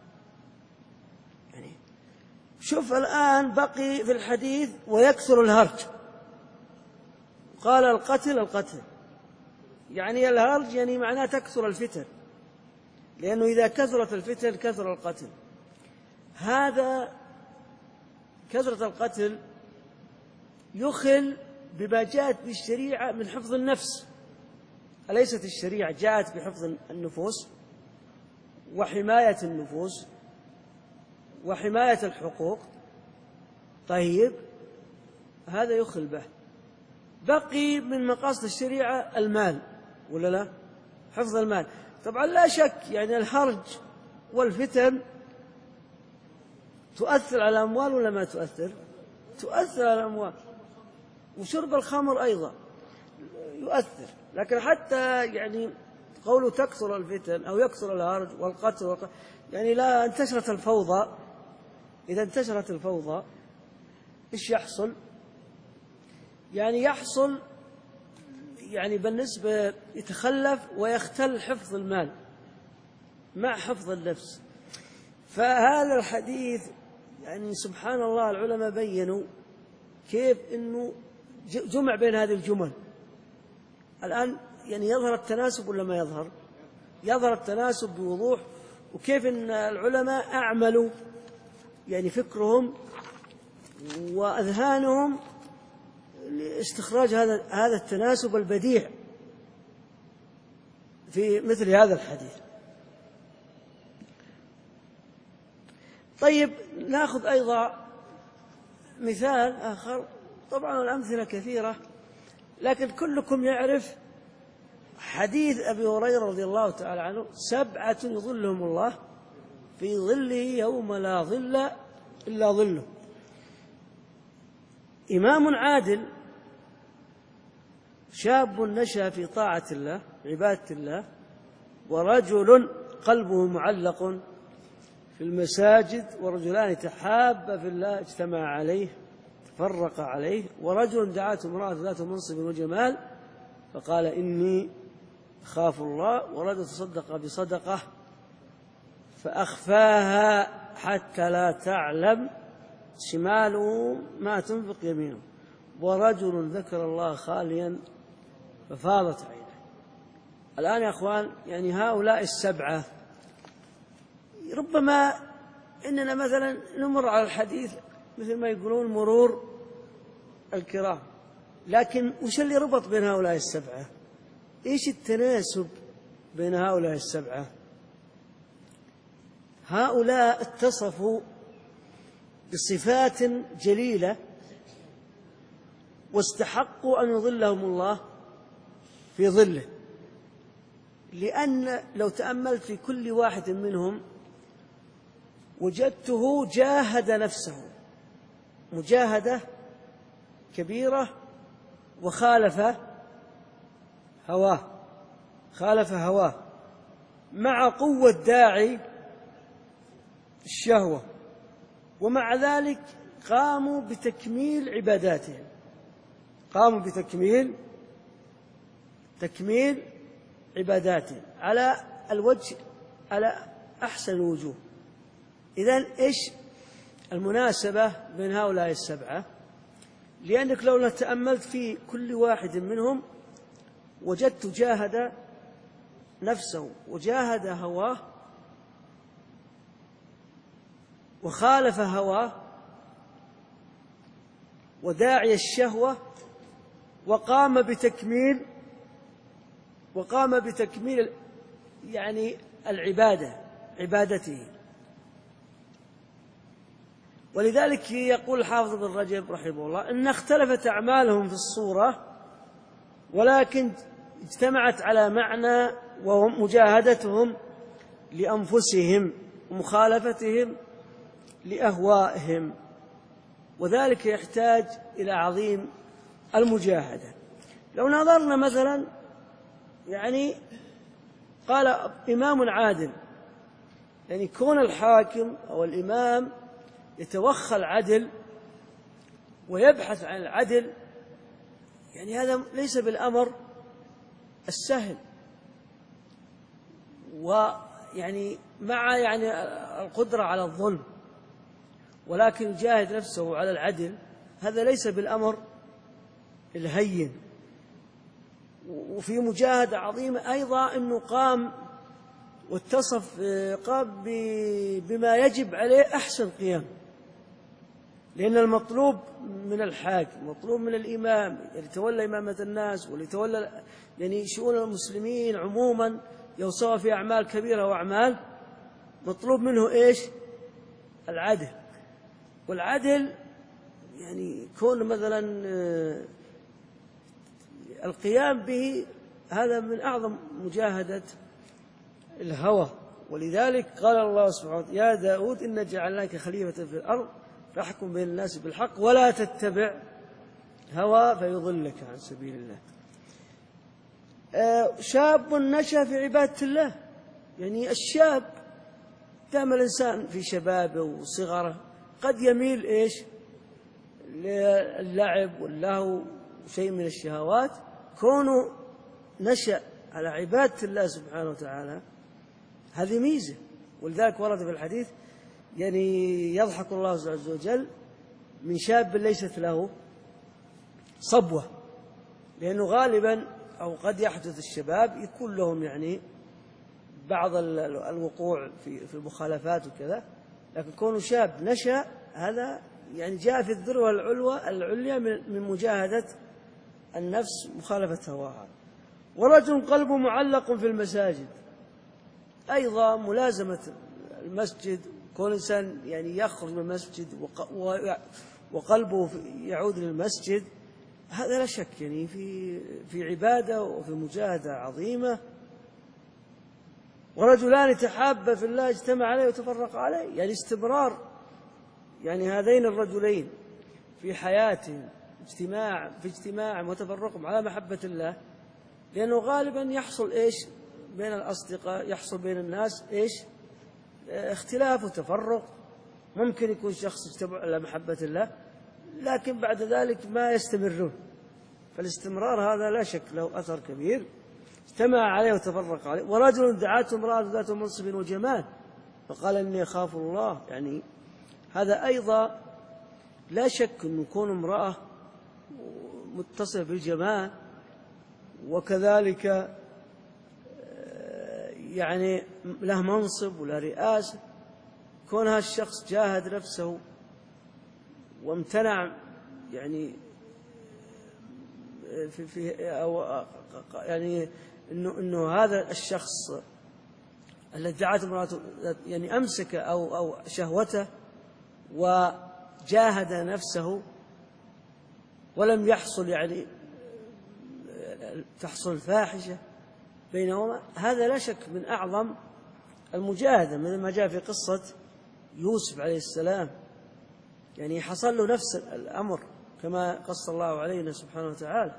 يعني شوف الآن بقي في الحديث ويكثر الهرج، قال القتل، يعني الهرج يعني معناه تكثر الفتن، لأنه إذا كثرت الفتن كثر القتل. هذا كثرة القتل يخل بما جاءت بالشريعة من حفظ النفس. أليست الشريعة جاءت بحفظ النفوس وحماية النفوس وحماية الحقوق؟ طيب هذا يخل به. بقي من مقاصد الشريعة المال ولا لا؟ حفظ المال. طبعا لا شك يعني الحرج والفتن تؤثر على الأموال ولا ما تؤثر؟ تؤثر على الأموال. وشرب الخمر أيضا يؤثر. لكن حتى يعني قوله تكثر الفتن أو يكثر الهرج والقتل يعني لا انتشرت الفوضى. إذا انتشرت الفوضى إيش يحصل؟ يعني يحصل يعني بالنسبة يتخلف ويختل حفظ المال مع حفظ النفس. فهذا الحديث يعني سبحان الله العلماء بيّنوا كيف إنه جمع بين هذه الجمل. الآن يعني يظهر التناسب ولا ما يظهر؟ يظهر التناسب بوضوح، وكيف إن العلماء أعملوا يعني فكرهم وأذهانهم لاستخراج هذا التناسب البديع في مثل هذا الحديث. طيب نأخذ أيضا مثال آخر. طبعا الأمثلة كثيرة، لكن كلكم يعرف حديث أبي هريرة رضي الله تعالى عنه: 7 يظلهم الله في ظله يوم لا ظل إلا ظله. إمام عادل، شاب نشأ في طاعة الله عبادة الله، ورجل قلبه معلق في المساجد، ورجلان تحابا في الله اجتمع عليه تفرق عليه، ورجل دعته امرأة ذات منصب وجمال فقال إني أخاف الله، ورجل تصدق بصدقة فأخفاها حتى لا تعلم شماله ما تنفق يمينه، ورجل ذكر الله خاليا ففاضت عينه. الآن يا أخوان يعني هؤلاء 7 ربما إننا مثلا نمر على الحديث مثل ما يقولون مرور الكرام، لكن وش اللي ربط بين هؤلاء 7؟ إيش التناسب بين هؤلاء 7؟ هؤلاء اتصفوا بصفات جليلة واستحقوا أن يظلهم الله في ظله، لأن لو تأملت في كل واحد منهم وجدته جاهد نفسه مجاهدة كبيرة وخالف هواه مع قوة داعي الشهوة ومع ذلك قاموا بتكميل عباداتهم، قاموا تكميل عباداتهم على الوجه، على أحسن الوجوه. إذن إيش المناسبة بين هؤلاء السبعة؟ لأنك لو تأملت في كل واحد منهم وجدت جاهد نفسه وجاهد هواه وخالف هواه وداعي الشهوة وقام بتكميل يعني عبادته. ولذلك يقول الحافظ ابن رجب رحمه الله إن اختلفت أعمالهم في الصورة ولكن اجتمعت على معنى وهم مجاهدتهم لأنفسهم ومخالفتهم لأهوائهم، وذلك يحتاج إلى عظيم المجاهدة. لو نظرنا مثلا يعني قال إمام عادل، يعني كون الحاكم أو الإمام يتوخى العدل ويبحث عن العدل، يعني هذا ليس بالأمر السهل، ويعني مع يعني القدرة على الظلم، ولكن يجاهد نفسه على العدل، هذا ليس بالأمر الهين. وفي مجاهدة عظيمة أيضا أنه قام واتصف قام بما يجب عليه أحسن قيام، لأن المطلوب من الحاكم، مطلوب من الإمام اللي تولى إمامة الناس واللي تولى يعني شؤون المسلمين عموما، يوصوا في أعمال كبيرة وأعمال، مطلوب منه إيش؟ العدل. والعدل يعني كون مثلا القيام به هذا من أعظم مجاهدة الهوى. ولذلك قال الله سبحانه وتعالى يا داود إنا جعلناك خليفة في الأرض فاحكم بين الناس بالحق ولا تتبع هوى فيضلك عن سبيل الله. شاب نشأ في عبادة الله، يعني الشاب دام الإنسان في شبابه وصغره قد يميل إيش للعب واللهو وشيء من الشهوات، كونه نشأ على عبادة الله سبحانه وتعالى هذه ميزة. ولذلك ورد في الحديث يعني يضحك الله عز وجل من شاب ليست له صبوة، لأنه غالبا أو قد يحدث الشباب يكون لهم يعني بعض الوقوع في المخالفات وكذا، لكن كونه شاب نشأ هذا يعني جاء في الذروة العليا من مجاهدة النفس مخالفة هواها. ورجل قلبه معلق في المساجد، أيضا ملازمة المسجد، كل إنسان يعني يخرج من المسجد وقلبه يعود للمسجد، هذا لا شك يعني في عبادة وفي مجاهدة عظيمة. ورجلان تحابا في الله اجتمع عليه وتفرق عليه، يعني استمرار يعني هذين الرجلين في حياتهم اجتماع وتفرقهم على محبة الله، لأنه غالبا يحصل إيش بين الأصدقاء، يحصل بين الناس إيش اختلاف وتفرق. ممكن يكون شخص اجتمع على محبة الله لكن بعد ذلك ما يستمرون، فالاستمرار هذا لا شك له أثر كبير. اجتمع عليه وتفرق عليه. ورجل دعته امرأة ذات منصب وجمال فقال إني أخاف الله، يعني هذا أيضا لا شك أن يكون امرأة متصفة بالجمال وكذلك يعني له منصب ولا رئاسة، كون هذا الشخص جاهد نفسه وامتنع يعني في أو يعني إنه هذا الشخص الذي دعته امرأته يعني أمسك أو شهوته وجاهد نفسه ولم يحصل يعني تحصل فاحشة بينهما، هذا لا شك من أعظم المجاهدة، مثل ما جاء في قصة يوسف عليه السلام، يعني حصل له نفس الأمر كما قص الله علينا سبحانه وتعالى.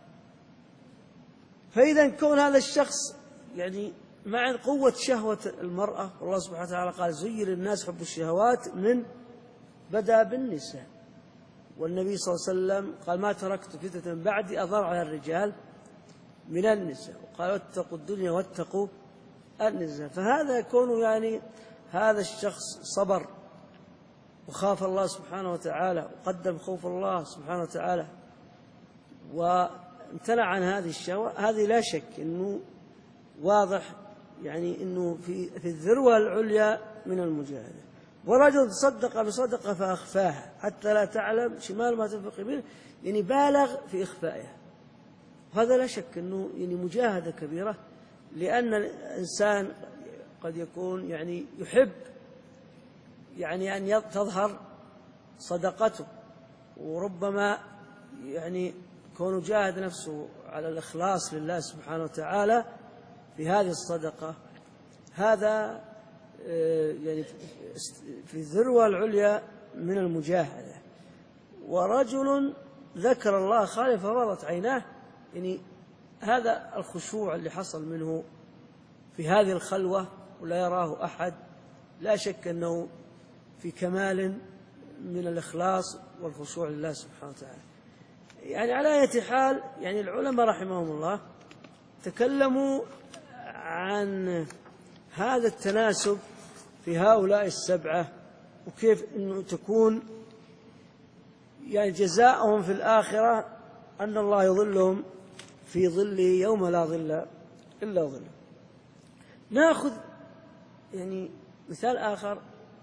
فإذا كون هذا الشخص يعني مع قوة شهوة المرأة، والله سبحانه وتعالى قال زين للناس حب الشهوات من بدأ بالنساء، والنبي صلى الله عليه وسلم قال ما تركت فتنة بعدي أضر على الرجال من النساء، وقال اتقوا الدنيا واتقوا النساء. فهذا يكون يعني هذا الشخص صبر وخاف الله سبحانه وتعالى وقدم خوف الله سبحانه وتعالى وامتنع عن هذه الشهوة، هذه لا شك أنه واضح يعني أنه في الذروة العليا من المجاهدة. ورجل تصدق بصدقة فأخفاها حتى لا تعلم شمال ما تنفق يمينه، يعني بالغ في إخفائها، وهذا لا شك أنه يعني مجاهدة كبيرة، لأن الإنسان قد يكون يعني يحب يعني أن تظهر صدقته، وربما يعني كونه جاهد نفسه على الإخلاص لله سبحانه وتعالى في هذه الصدقة، هذا يعني في الذروة العليا من المجاهدة. ورجل ذكر الله خاليا ففاضت عيناه، يعني هذا الخشوع اللي حصل منه في هذه الخلوة ولا يراه أحد، لا شك أنه في كمال من الإخلاص والخشوع لله سبحانه وتعالى. يعني على أي حال، يعني العلماء رحمهم الله تكلموا عن هذا التناسب في هؤلاء السبعة، وكيف أنه تكون يعني جزاؤهم في الآخرة أن الله يظلهم في ظله يوم لا ظل إلا ظله. نأخذ يعني مثال آخر،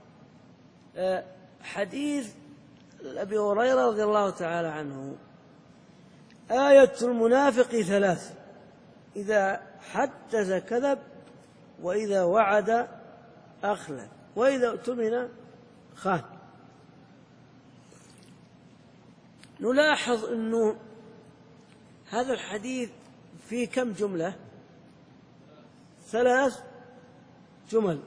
حديث أبي هريرة رضي الله تعالى عنه: آية المنافق 3: إذا حدث كذب، وإذا وعد أخلف، وإذا اؤتمن خان. نلاحظ أنه هذا الحديث فيه كم جملة؟ 3 جمل.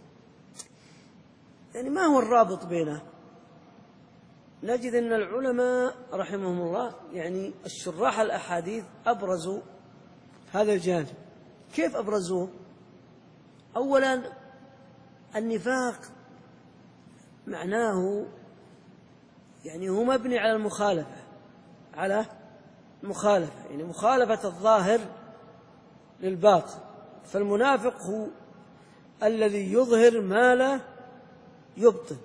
يعني ما هو الرابط بينه؟ نجد أن العلماء رحمهم الله يعني الشراح الأحاديث أبرزوا هذا الجانب. كيف أبرزوه؟ أولا، النفاق معناه يعني هو مبني على المخالفة، على مخالفة، يعني مخالفة الظاهر للباطن. فالمنافق هو الذي يظهر ما لا يبطن،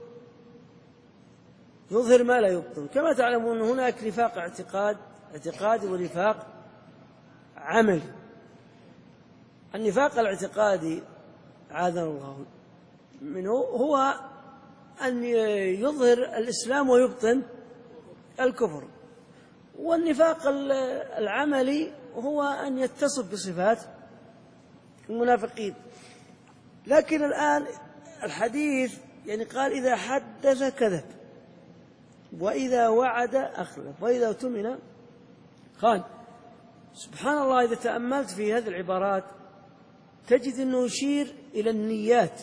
يظهر ما لا يبطن. كما تعلمون هناك نفاق اعتقادي ونفاق عملي. النفاق الاعتقادي عاذنا الله منه هو أن يظهر الإسلام ويبطن الكفر، والنفاق العملي هو أن يتصف بصفات المنافقين. لكن الآن الحديث يعني قال: إذا حدث كذب، وإذا وعد أخلف، وإذا اؤتمن خان. سبحان الله، إذا تأملت في هذه العبارات تجد أنه يشير إلى النيات،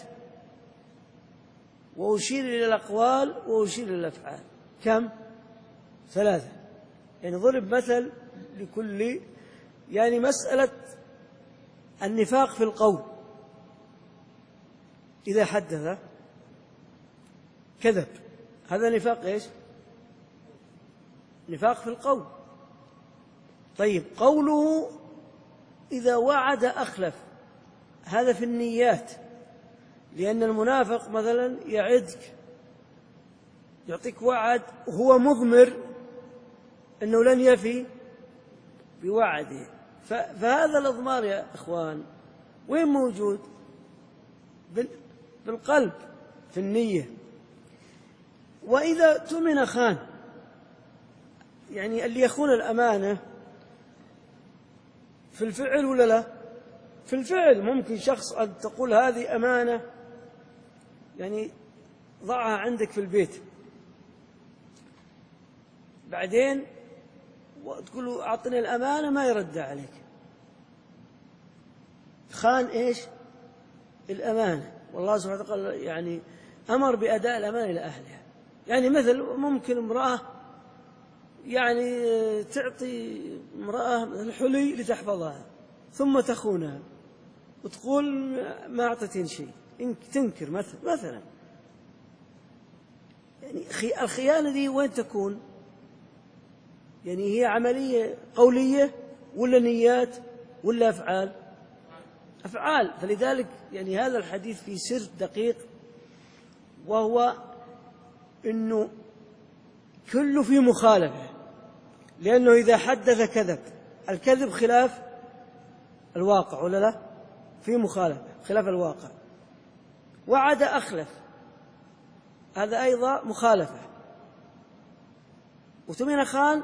ويشير إلى الأقوال، ويشير إلى الأفعال. كم؟ 3. يعني ضرب مثل لكل يعني مسألة النفاق في القول: إذا حدث كذب، هذا نفاق إيش؟ نفاق في القول. طيب، قوله إذا وعد أخلف، هذا في النيات، لأن المنافق مثلا يعدك، يعطيك وعد وهو مضمر أنه لن يفي بوعده. فهذا الإضمار يا إخوان وين موجود؟ بالقلب، في النية. وإذا اؤتمن خان، يعني اللي يخون الأمانة في الفعل ولا لا؟ في الفعل. ممكن شخص أن تقول هذه أمانة، يعني ضعها عندك في البيت، بعدين وتقول له أعطني الأمانة ما يرد عليك، خان إيش؟ الأمانة. والله سبحانه وتعالى يعني أمر بأداء الأمانة إلى أهلها. يعني مثل ممكن امرأة يعني تعطي امرأة الحلي لتحفظها، ثم تخونها وتقول ما أعطتين شيء، تنكر مثلا. يعني الخيانة دي وين تكون؟ يعني هي عملية قولية ولا نيات ولا أفعال؟ أفعال. فلذلك يعني هذا الحديث فيه سر دقيق، وهو أنه كله في مخالفة، لأنه إذا حدث كذب، الكذب خلاف الواقع ولا لا؟ في مخالفة خلاف الواقع. وعد أخلف، هذا أيضا مخالفة. وتمين خان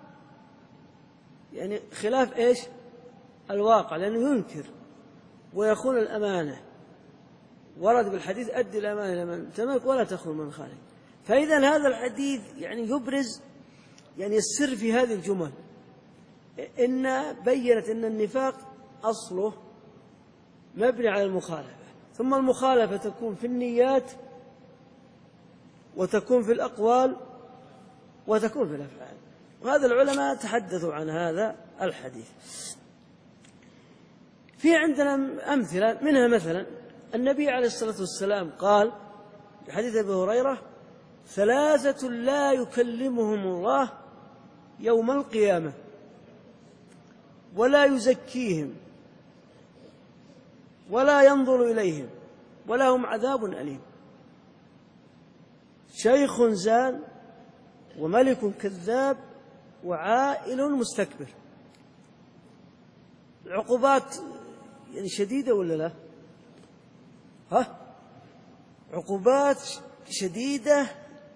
يعني خلاف إيش؟ الواقع، لأنه ينكر ويخون الأمانة. ورد بالحديث أدي الأمانة لمن تملك ولا تخون من خالك. فإذا هذا الحديث يعني يبرز يعني السر في هذه الجمل، إن بيّنت أن النفاق أصله مبني على المخالفة، ثم المخالفة تكون في النيات وتكون في الأقوال وتكون في الأفعال. وهذا العلماء تحدثوا عن هذا الحديث. في عندنا أمثلة منها، مثلا النبي عليه الصلاة والسلام قال في حديث أبي هريرة: 3 لا يكلمهم الله يوم القيامة ولا يزكيهم ولا ينظر إليهم ولهم عذاب أليم: شيخ زان وملك كذاب وعائل مستكبر. العقوبات يعني شديدة ولا لا؟ عقوبات شديدة.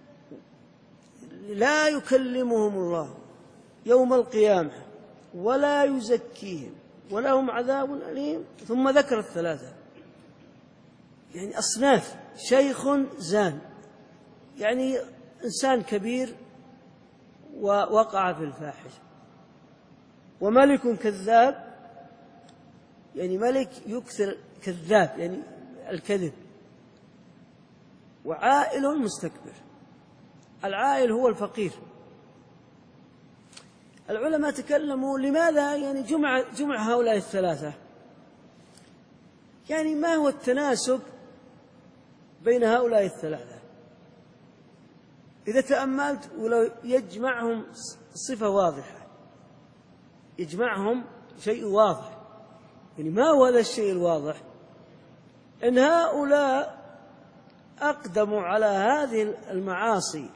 لا يكلمهم الله يوم القيامة ولا يزكيهم ولهم عذاب أليم. ثم ذكر 3 يعني أصناف: شيخ زان يعني إنسان كبير ووقع في الفاحشة، وملك كذاب يعني ملك يكثر كذاب يعني الكذب، وعائل مستكبر. العائل هو الفقير. العلماء تكلموا لماذا يعني جمع هؤلاء 3، يعني ما هو التناسب بين هؤلاء 3؟ إذا تأملت ولو يجمعهم صفة واضحة، يجمعهم شيء واضح. يعني ما هو هذا الشيء الواضح؟ إن هؤلاء أقدموا على هذه المعاصي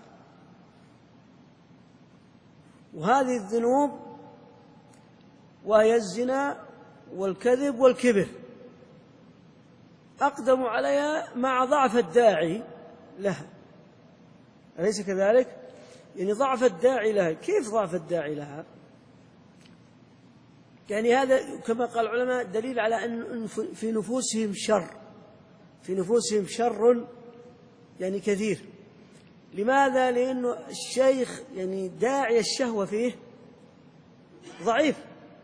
وهذه الذنوب، وهي الزنا والكذب والكبر، أقدموا عليها مع ضعف الداعي لها، أليس كذلك؟ يعني ضعف الداعي لها. كيف ضعف الداعي لها؟ يعني هذا كما قال العلماء دليل على أن في نفوسهم شر، في نفوسهم شر يعني كثير. لماذا؟ لأنه الشيخ يعني داعي الشهوة فيه ضعيف،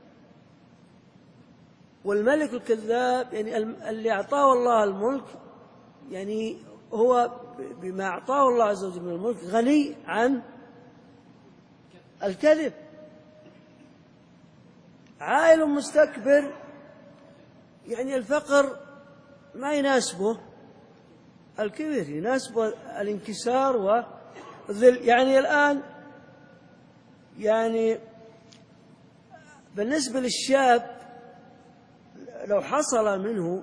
والملك الكذاب يعني اللي أعطاه الله الملك يعني هو بما أعطاه الله عز وجل من الملك غني عن الكذب. عائل مستكبر يعني الفقر ما يناسبه الكبر، يناسبه الانكسار والذل. يعني الآن يعني بالنسبة للشاب لو حصل منه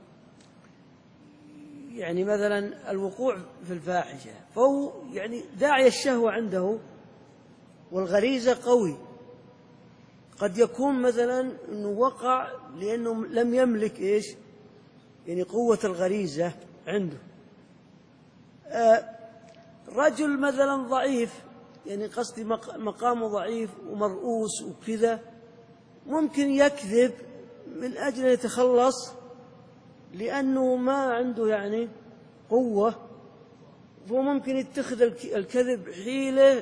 يعني مثلا الوقوع في الفاحشة، فهو يعني داعي الشهوة عنده والغريزة قوي، قد يكون مثلا أنه وقع لأنه لم يملك إيش يعني قوة الغريزة عنده. رجل مثلا ضعيف يعني قصدي مقامه ضعيف ومرؤوس وكذا، ممكن يكذب من أجل أن يتخلص لأنه ما عنده يعني قوة، وممكن يتخذ الكذب حيلة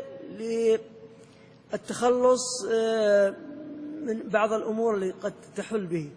للتخلص من بعض الأمور اللي قد تحل به.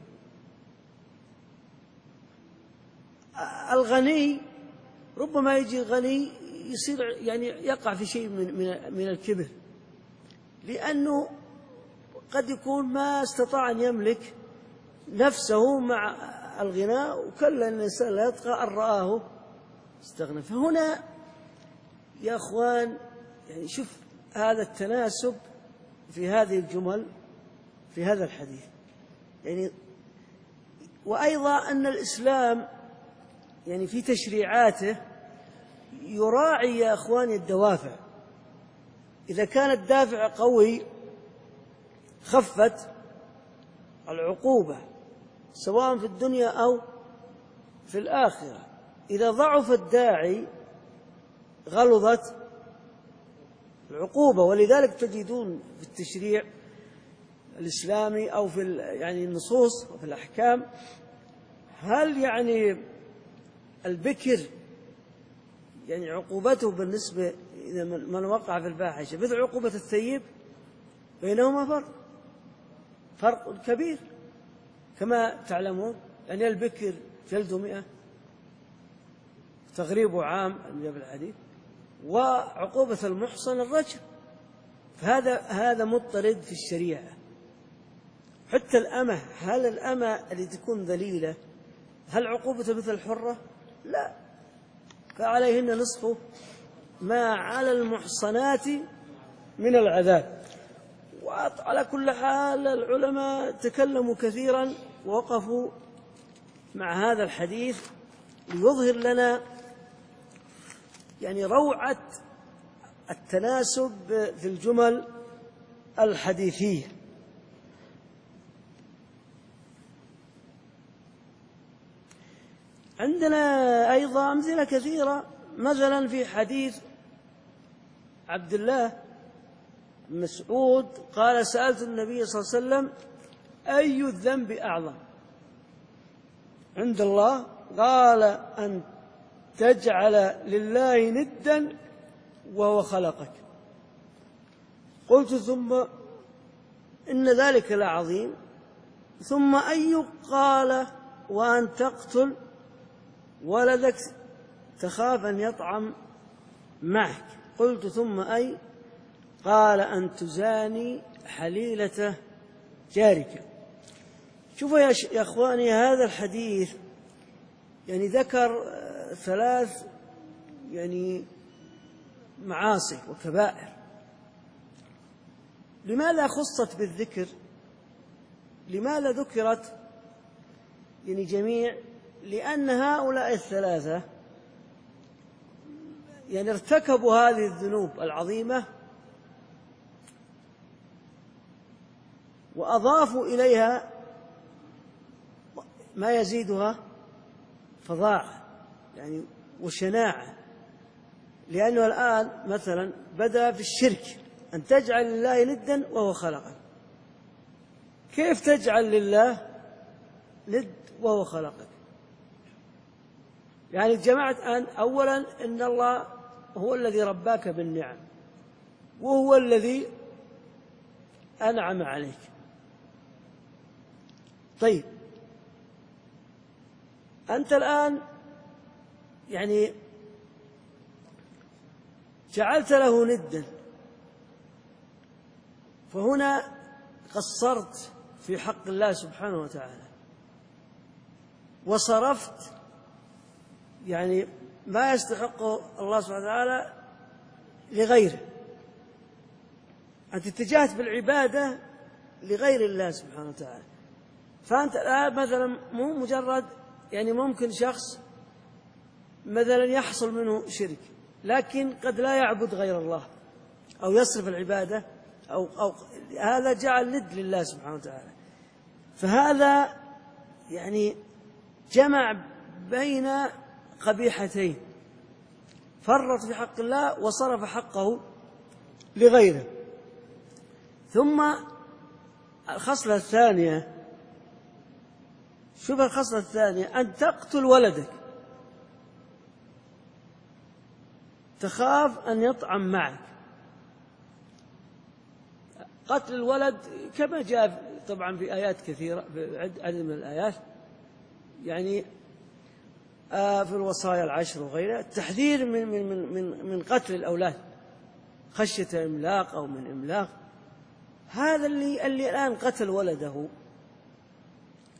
الغني ربما يجي غني يصير يعني يقع في شيء من الكبر، لأنه قد يكون ما استطاع أن يملك نفسه مع الغناء، وكلا الإنسان لا يطغى أن رآه استغنى. فهنا يا أخوان يعني شوف هذا التناسب في هذه الجمل في هذا الحديث يعني. وأيضا أن الإسلام يعني في تشريعاته يراعي يا أخواني الدوافع. إذا كان الدافع قوي خفت العقوبة سواء في الدنيا أو في الآخرة. إذا ضعف الداعي غلظت العقوبة. ولذلك تجدون في التشريع الإسلامي أو في يعني النصوص وفي الأحكام، هل يعني البكر يعني عقوبته بالنسبة إذا من وقع في الفاحشة مثل عقوبة الثيب؟ بينهما فرق كبير كما تعلمون. يعني البكر جلد 100 تغريب عام في الحديث، وعقوبة المحصن الرجم. فهذا مضطرد في الشريعة. حتى الأمة، هل الأمة اللي تكون ذليلة هل عقوبة مثل الحرة؟ لا، فعليهن نصف ما على المحصنات من العذاب. وعلى كل حال العلماء تكلموا كثيرا ووقفوا مع هذا الحديث ليظهر لنا يعني روعة التناسب في الجمل الحديثية. عندنا أيضا أمثلة كثيرة، مثلا في حديث عبد الله بن مسعود قال: سألت النبي صلى الله عليه وسلم أي الذنب أعظم عند الله؟ قال: أن تجعل لله ندا وهو خلقك. قلت: ثم إن ذلك لعظيم. ثم أي؟ قال: وأن تقتل ولدك تخاف أن يطعم معك. قلت: ثم أي؟ قال: أن تزاني حليلة جارك. شوفوا يا أخواني، هذا الحديث يعني ذكر 3 يعني معاصي وكبائر. لماذا خصت بالذكر؟ لماذا ذكرت يعني جميع؟ لأن هؤلاء 3 يعني ارتكبوا هذه الذنوب العظيمة وأضافوا إليها ما يزيدها فظاعة يعني وشناعة. لأنه الآن مثلا بدأ في الشرك، أن تجعل لله ندا وهو خلقك. كيف تجعل لله ند وهو خلقك؟ يعني جماعة أن أولا إن الله هو الذي رباك بالنعم، وهو الذي أنعم عليك. طيب أنت الآن يعني جعلت له ندا، فهنا قصرت في حق الله سبحانه وتعالى، وصرفت يعني ما يستحقه الله سبحانه وتعالى لغيره. أنت اتجهت بالعبادة لغير الله سبحانه وتعالى. فأنت الآن مثلا مو مجرد يعني ممكن شخص مثلا يحصل منه شرك، لكن قد لا يعبد غير الله أو يصرف العبادة أو هذا جعل ند لله سبحانه وتعالى. فهذا يعني جمع بين قبيحتين، فرط في حق الله وصرف حقه لغيره. ثم الخصلة الثانية، شوف الخصلة الثانية: أن تقتل ولدك تخاف أن يطعم معك. قتل الولد كما جاء طبعا في آيات كثيرة، في عدد من الآيات يعني في الوصايا 10 وغيرها، التحذير من قتل الأولاد خشية إملاق أو من إملاق. هذا اللي الآن قتل ولده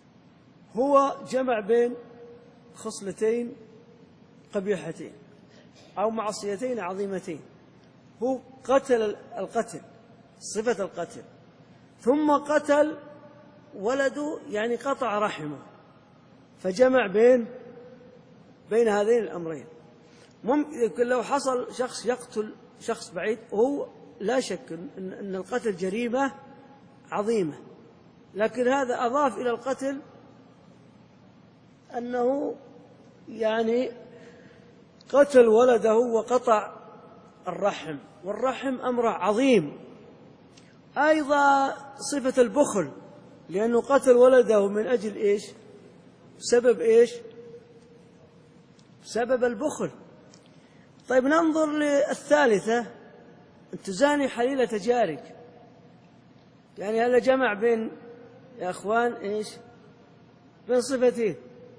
هو جمع بين خصلتين قبيحتين. أو معصيتين عظيمتين. هو قتل القتل، صفة القتل، ثم قتل ولده، يعني قطع رحمه، فجمع بين هذين الأمرين. ممكن لو حصل شخص يقتل شخص بعيد، وهو لا شك أن القتل جريمة عظيمة، لكن هذا أضاف إلى القتل أنه يعني قتل ولده وقطع الرحم، والرحم أمر عظيم. أيضا صفة البخل، لأنه قتل ولده من أجل إيش؟ سبب إيش؟ سبب البخل. طيب ننظر للثالثة، أن تزاني حليلة جارك. يعني هذا جمع بين، يا أخوان، إيش؟ بين صفتين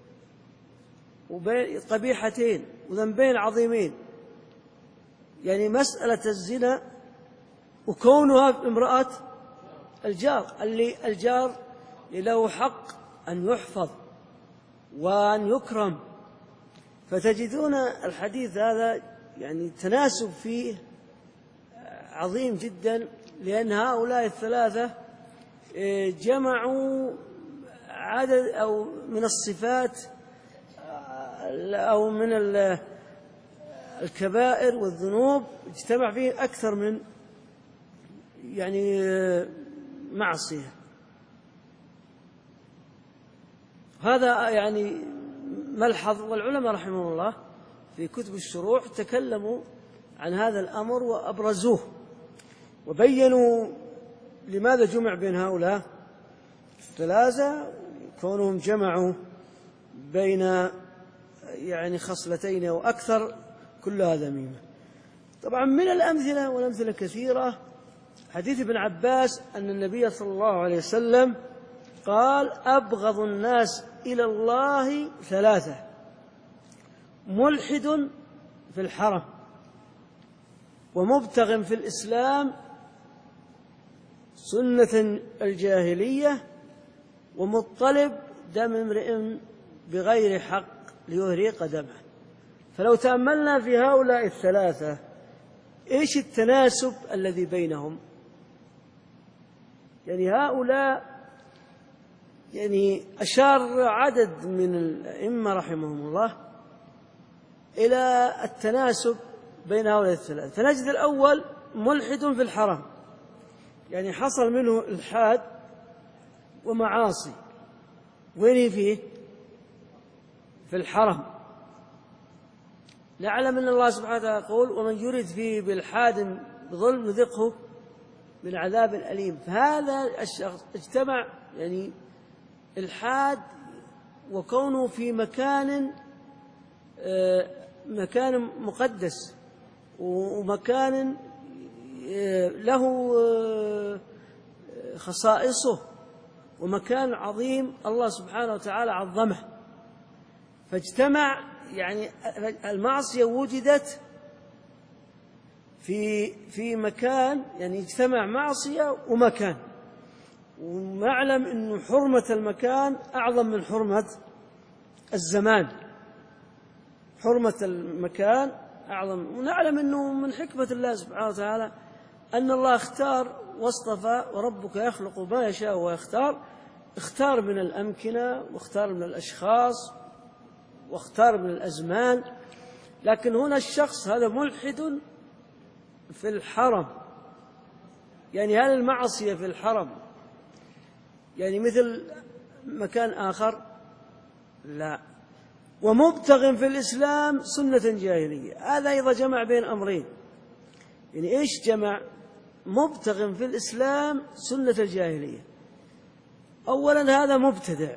وبين قبيحتين وذنبين عظيمين. يعني مسألة الزنا وكونها امرأة الجار، اللي الجار له حق أن يحفظ وأن يكرم. فتجدون الحديث هذا يعني تناسب فيه عظيم جدا، لأن هؤلاء الثلاثة جمعوا عدد أو من الصفات أو من الكبائر والذنوب، اجتمع فيه أكثر من يعني معصية. هذا يعني ملحظ، والعلماء رحمهم الله في كتب الشروح تكلموا عن هذا الأمر وأبرزوه وبينوا لماذا جمع بين هؤلاء الثلاثة، كونهم جمعوا بين يعني خصلتين أو أكثر، كلها ذميمة. طبعا من الأمثلة، والأمثلة كثيرة، حديث ابن عباس أن النبي صلى الله عليه وسلم قال: أبغض الناس إلى الله ثلاثة: ملحد في الحرم، ومبتغ في الإسلام سنة الجاهلية، ومطلب دم امرئ بغير حق ليهريق دمه. فلو تأملنا في هؤلاء الثلاثة، إيش التناسب الذي بينهم؟ يعني هؤلاء يعني أشار عدد من الأئمة رحمهم الله إلى التناسب بين هؤلاء الثلاثة. فنجد الأول ملحد في الحرم، يعني حصل منه الحاد ومعاصي. وين فيه؟ في الحرم. نعلم أن الله سبحانه وتعالى يقول: ومن يرد فيه بالحاد بظلم نذقه من عذاب أليم. فهذا الشخص اجتمع يعني الحاد وكونه في مكان مقدس، ومكان له خصائصه، ومكان عظيم الله سبحانه وتعالى عظمه. فاجتمع، يعني المعصية وجدت في مكان، يعني اجتمع معصية ومكان. ونعلم أن حرمة المكان أعظم من حرمة الزمان. حرمة المكان أعظم. ونعلم أنه من حكمة الله سبحانه وتعالى أن الله اختار واصطفى، وربك يخلق ما يشاء ويختار. اختار من الأمكنة، واختار من الأشخاص، واختار من الأزمان. لكن هنا الشخص هذا ملحد في الحرم، يعني هل المعصية في الحرم يعني مثل مكان آخر؟ لا. ومبتغ في الإسلام سنة جاهلية، هذا أيضا جمع بين أمرين. يعني إيش جمع؟ مبتغ في الإسلام سنة الجاهلية. أولا هذا مبتدع،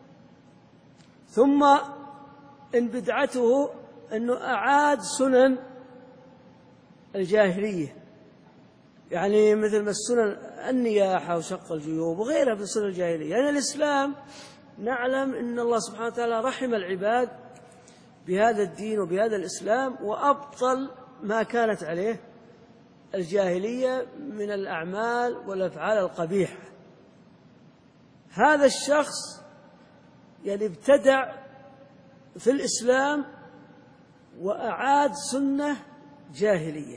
ثم إن بدعته أنه أعاد سنن الجاهلية، يعني مثل ما السنن النياحة وشق الجيوب وغيرها في السنن الجاهلية. يعني الإسلام نعلم أن الله سبحانه وتعالى رحم العباد بهذا الدين وبهذا الإسلام، وأبطل ما كانت عليه الجاهلية من الأعمال والأفعال القبيحة. هذا الشخص يعني ابتدع في الإسلام وأعاد سنة جاهلية.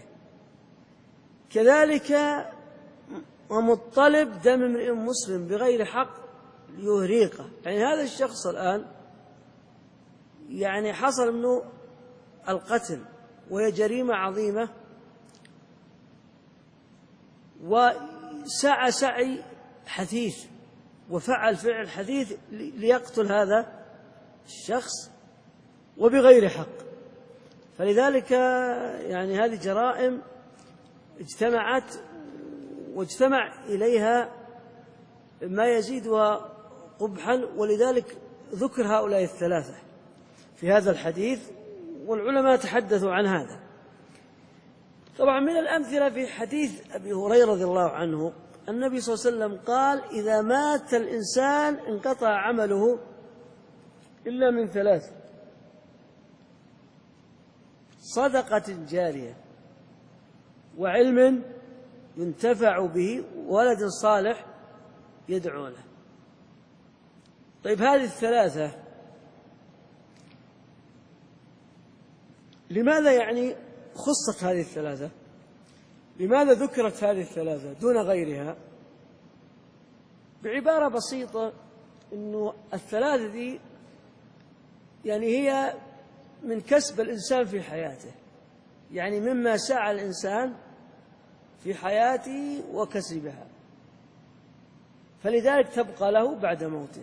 كذلك ومطلب دم امرئ مسلم بغير حق ليهريقه، يعني هذا الشخص الآن يعني حصل منه القتل وهي جريمة عظيمة، وسعى سعي حثيث وفعل فعل حثيث ليقتل هذا الشخص وبغير حق. فلذلك يعني هذه جرائم اجتمعت واجتمع إليها ما يزيدها قبحا، ولذلك ذكر هؤلاء الثلاثة في هذا الحديث، والعلماء تحدثوا عن هذا. طبعا من الأمثلة في حديث أبي هريرة رضي الله عنه النبي صلى الله عليه وسلم قال: إذا مات الإنسان انقطع عمله إلا من ثلاث: صدقة جارية، وعلم ينتفع به، وولد صالح يدعو له. طيب هذه الثلاثة لماذا يعني خصت هذه الثلاثة؟ لماذا ذكرت هذه الثلاثة دون غيرها؟ بعبارة بسيطة، إنه الثلاثة دي يعني هي من كسب الإنسان في حياته، يعني مما سعى الإنسان في حياته وكسبها، فلذلك تبقى له بعد موته.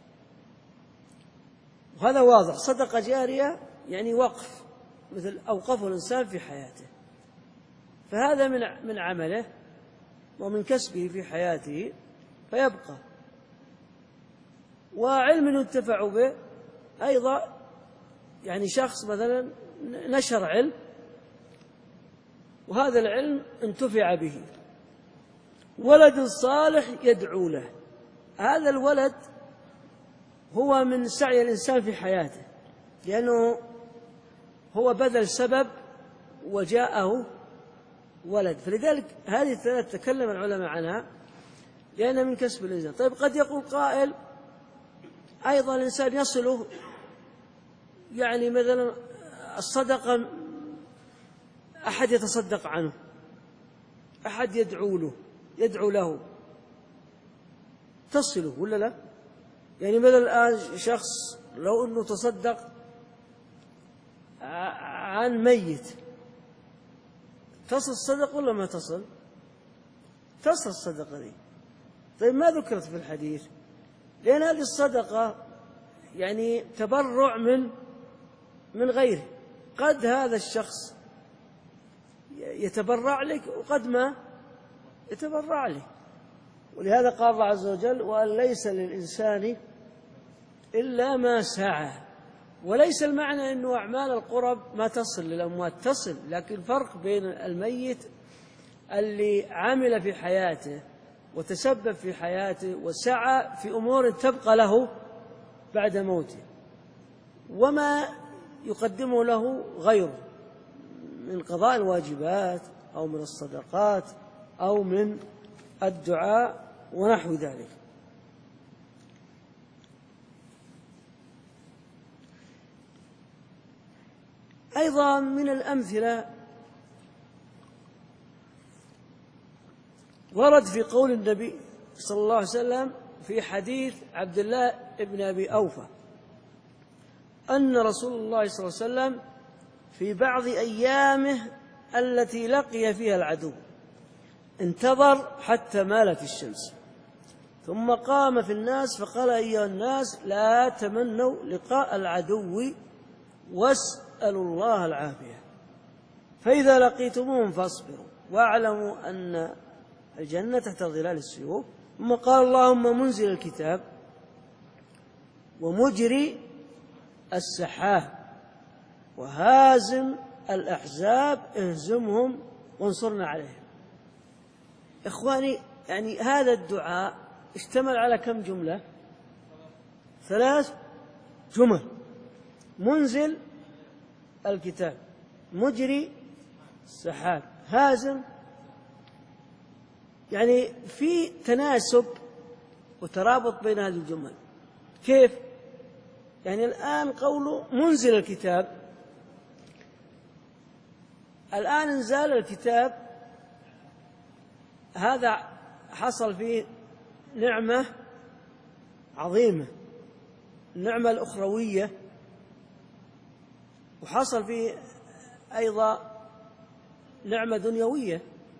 وهذا واضح. صدقة جارية يعني وقف، مثل أوقفه الإنسان في حياته، فهذا من عمله ومن كسبه في حياته فيبقى. وعلم ينتفع به أيضا، يعني شخص مثلا نشر علم وهذا العلم انتفع به. ولد صالح يدعو له، هذا الولد هو من سعي الإنسان في حياته، لأنه هو بذل سبب وجاءه ولد. فلذلك هذه الثلاث تكلم العلماء عنها لأنها من كسب الإنسان. طيب قد يقول قائل أيضا الإنسان يصله، يعني مثلا الصدقة أحد يتصدق عنه، أحد يدعو له تصله ولا لا؟ يعني مثلا الآن شخص لو أنه تصدق عن ميت، تصل الصدقة ولا ما تصل؟ تصل الصدقة دي. طيب ما ذكرت في الحديث؟ لأن هذه الصدقة يعني تبرع من غيره. قد هذا الشخص يتبرع لك وقد ما يتبرع لك، ولهذا قال الله عز وجل: وأن ليس للإنسان إلا ما سعى. وليس المعنى أنه أعمال القرب ما تصل للأموات، تصل، لكن فرق بين الميت اللي عمل في حياته وتسبب في حياته وسعى في أمور تبقى له بعد موته، وما يقدمه له غيره من قضاء الواجبات أو من الصدقات أو من الدعاء ونحو ذلك. أيضا من الأمثلة ورد في قول النبي صلى الله عليه وسلم في حديث عبد الله بن أبي أوفى أن رسول الله صلى الله عليه وسلم في بعض أيامه التي لقي فيها العدو انتظر حتى مالت الشمس، ثم قام في الناس فقال: أيها الناس، لا تمنوا لقاء العدو واسألوا الله العافية، فإذا لقيتموهم فاصبروا واعلموا أن الجنة تحت ظلال السيوف. ثم قال: اللهم منزل الكتاب ومجري السحاب وهازم الأحزاب اهزمهم وانصرنا عليهم. إخواني، يعني هذا الدعاء اشتمل على كم جملة؟ 3 جمل: منزل الكتاب، مجري السحاب، هازم. يعني في تناسب وترابط بين هذه الجمل. كيف؟ يعني الآن قوله منزل الكتاب الآن إنزال الكتاب هذا حصل فيه نعمة عظيمة، النعمة الأخروية، وحصل فيه أيضا نعمة دنيوية.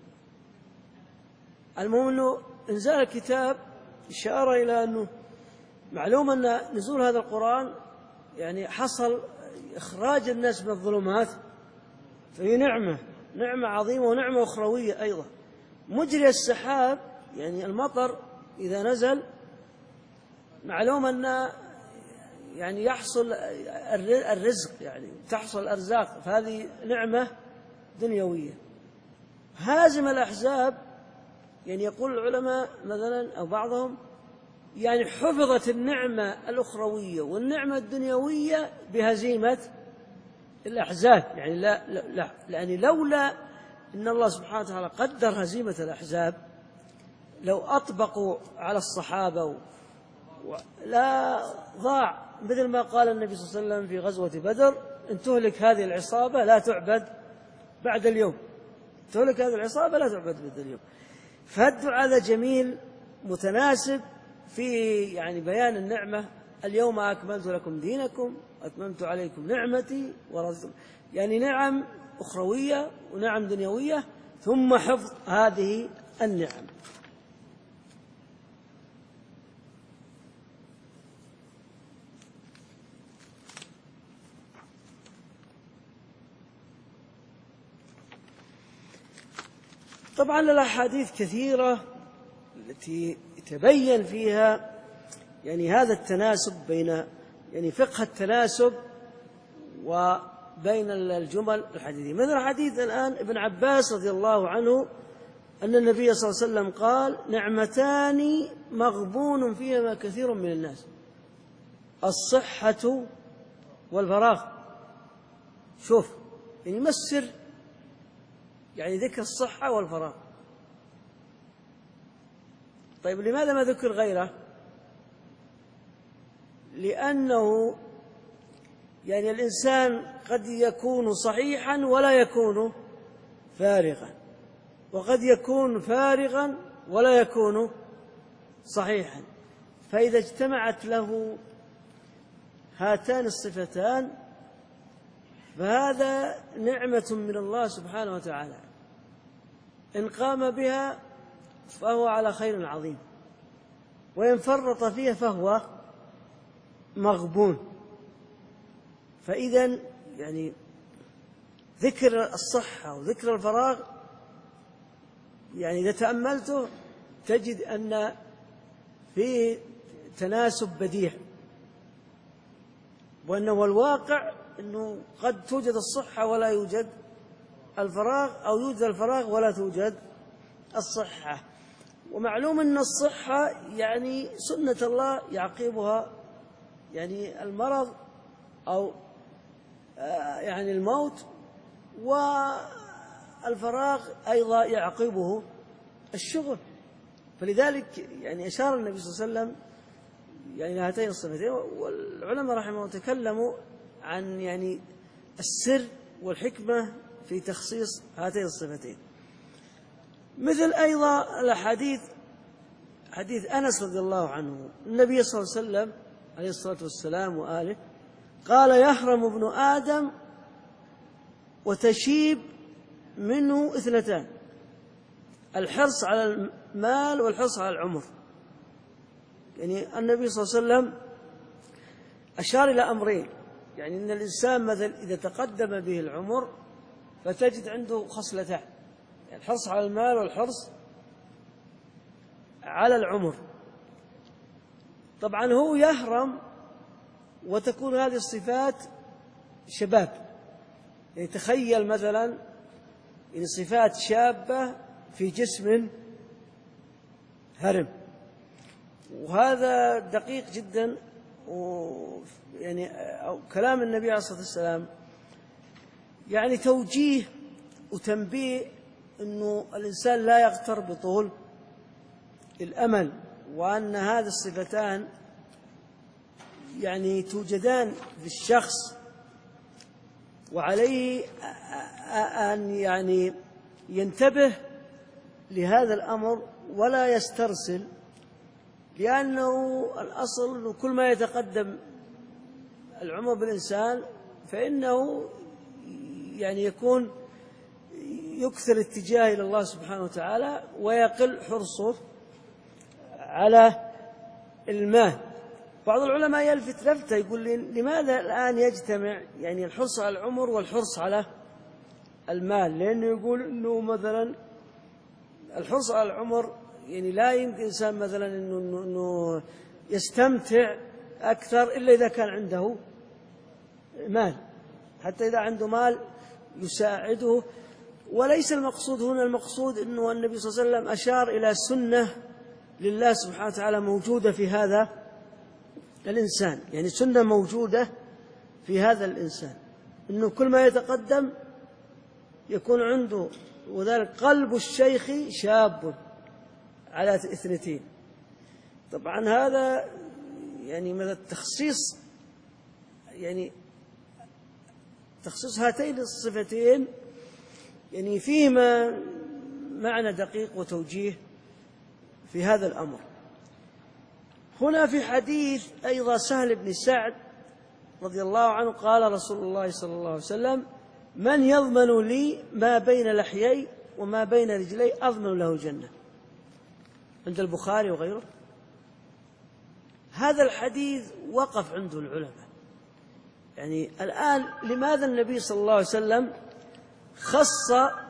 المهم أنه إنزال الكتاب إشارة إلى أنه معلوم أن نزول هذا القرآن يعني حصل إخراج الناس من الظلمات، فهي نعمة عظيمة ونعمة أخروية أيضا. مجري السحاب يعني المطر إذا نزل معلوم أن يعني يحصل الرزق، يعني تحصل الأرزاق، فهذه نعمة دنيوية. هازم الأحزاب يعني يقول العلماء مثلا أو بعضهم يعني حفظت النعمة الأخروية والنعمة الدنيوية بهزيمة الأحزاب، يعني يعني لولا إن الله سبحانه وتعالى قدر هزيمة الأحزاب لو أطبقوا على الصحابة لا ضاع، مثل ما قال النبي صلى الله عليه وسلم في غزوة بدر: إن تهلك هذه العصابة لا تعبد بعد اليوم، تهلك هذه العصابة لا تعبد بعد اليوم. فالدعاء هذا جميل متناسب في يعني بيان النعمة: اليوم أكملت لكم دينكم وأتممت عليكم نعمتي ورزقكم، يعني نعم أخروية ونعم دنيوية ثم حفظ هذه النعم. طبعا الأحاديث كثيرة التي تبين فيها يعني هذا التناسب بين يعني فقه التناسب وبين الجمل الحديثية. مثل حديث الآن ابن عباس رضي الله عنه أن النبي صلى الله عليه وسلم قال: نعمتان مغبون فيهما كثير من الناس، الصحة والفراغ. شوف يعني ما السر يعني ذكر الصحة والفراغ؟ طيب لماذا ما ذكر غيره؟ لأنه يعني الإنسان قد يكون صحيحا ولا يكون فارغا، وقد يكون فارغا ولا يكون صحيحا، فإذا اجتمعت له هاتان الصفتان فهذا نعمة من الله سبحانه وتعالى، إن قام بها فهو على خير عظيم، وإن فرط فيها فهو مغبون. فإذا يعني ذكر الصحة وذكر الفراغ يعني إذا تأملته تجد أن فيه تناسب بديع، وأنه الواقع أنه قد توجد الصحة ولا يوجد الفراغ، أو يوجد الفراغ ولا توجد الصحة. ومعلوم أن الصحة يعني سنة الله يعقبها يعني المرض أو يعني الموت، والفراغ أيضا يعقبه الشغل. فلذلك يعني أشار النبي صلى الله عليه وسلم يعني هاتين الصفتين، والعلماء رحمه الله تكلموا عن يعني السر والحكمة في تخصيص هاتين الصفتين. مثل أيضا الحديث حديث أنس رضي الله عنه، النبي صلى الله عليه وسلم عليه الصلاة والسلام وآله قال: يحرم ابن آدم وتشيب منه اثنتان: الحرص على المال والحرص على العمر. يعني النبي صلى الله عليه وسلم أشار إلى أمرين، يعني أن الإنسان مثلا إذا تقدم به العمر فتجد عنده خصلتان: الحرص على المال والحرص على العمر. طبعا هو يهرم وتكون هذه الصفات شباب، يعني تخيل مثلا إن صفات شابة في جسم هرم، وهذا دقيق جدا. يعني كلام النبي عليه الصلاة والسلام يعني توجيه وتنبيه أنه الإنسان لا يغتر بطول الأمل، وأن هذه الصفتان يعني توجدان في الشخص، وعليه أن يعني ينتبه لهذا الأمر ولا يسترسل، لأنه الأصل أنه كل ما يتقدم العمر بالإنسان فإنه يعني يكون يكثر اتجاهه إلى الله سبحانه وتعالى ويقل حرصه على المال. بعض العلماء يلفت لفتة يقول لي لماذا الآن يجتمع يعني الحرص على العمر والحرص على المال؟ لأنه يقول أنه مثلا الحرص على العمر يعني لا يمكن إنسان مثلا أنه يستمتع أكثر إلا إذا كان عنده مال، حتى إذا عنده مال يساعده. وليس المقصود هنا، المقصود أنه النبي صلى الله عليه وسلم أشار إلى سنة لله سبحانه وتعالى موجودة في هذا الإنسان، يعني سنة موجودة في هذا الإنسان أنه كل ما يتقدم يكون عنده، وذلك قلب الشيخ شاب على 2. طبعا هذا يعني مثل التخصيص، يعني تخصيص هاتين الصفتين يعني فيهما معنى دقيق وتوجيه في هذا الأمر. هنا في حديث أيضا سهل بن سعد رضي الله عنه قال رسول الله صلى الله عليه وسلم: من يضمن لي ما بين لحيي وما بين رجلي أضمن له الجنة، عند البخاري وغيره. هذا الحديث وقف عنده العلماء، يعني الآن لماذا النبي صلى الله عليه وسلم خص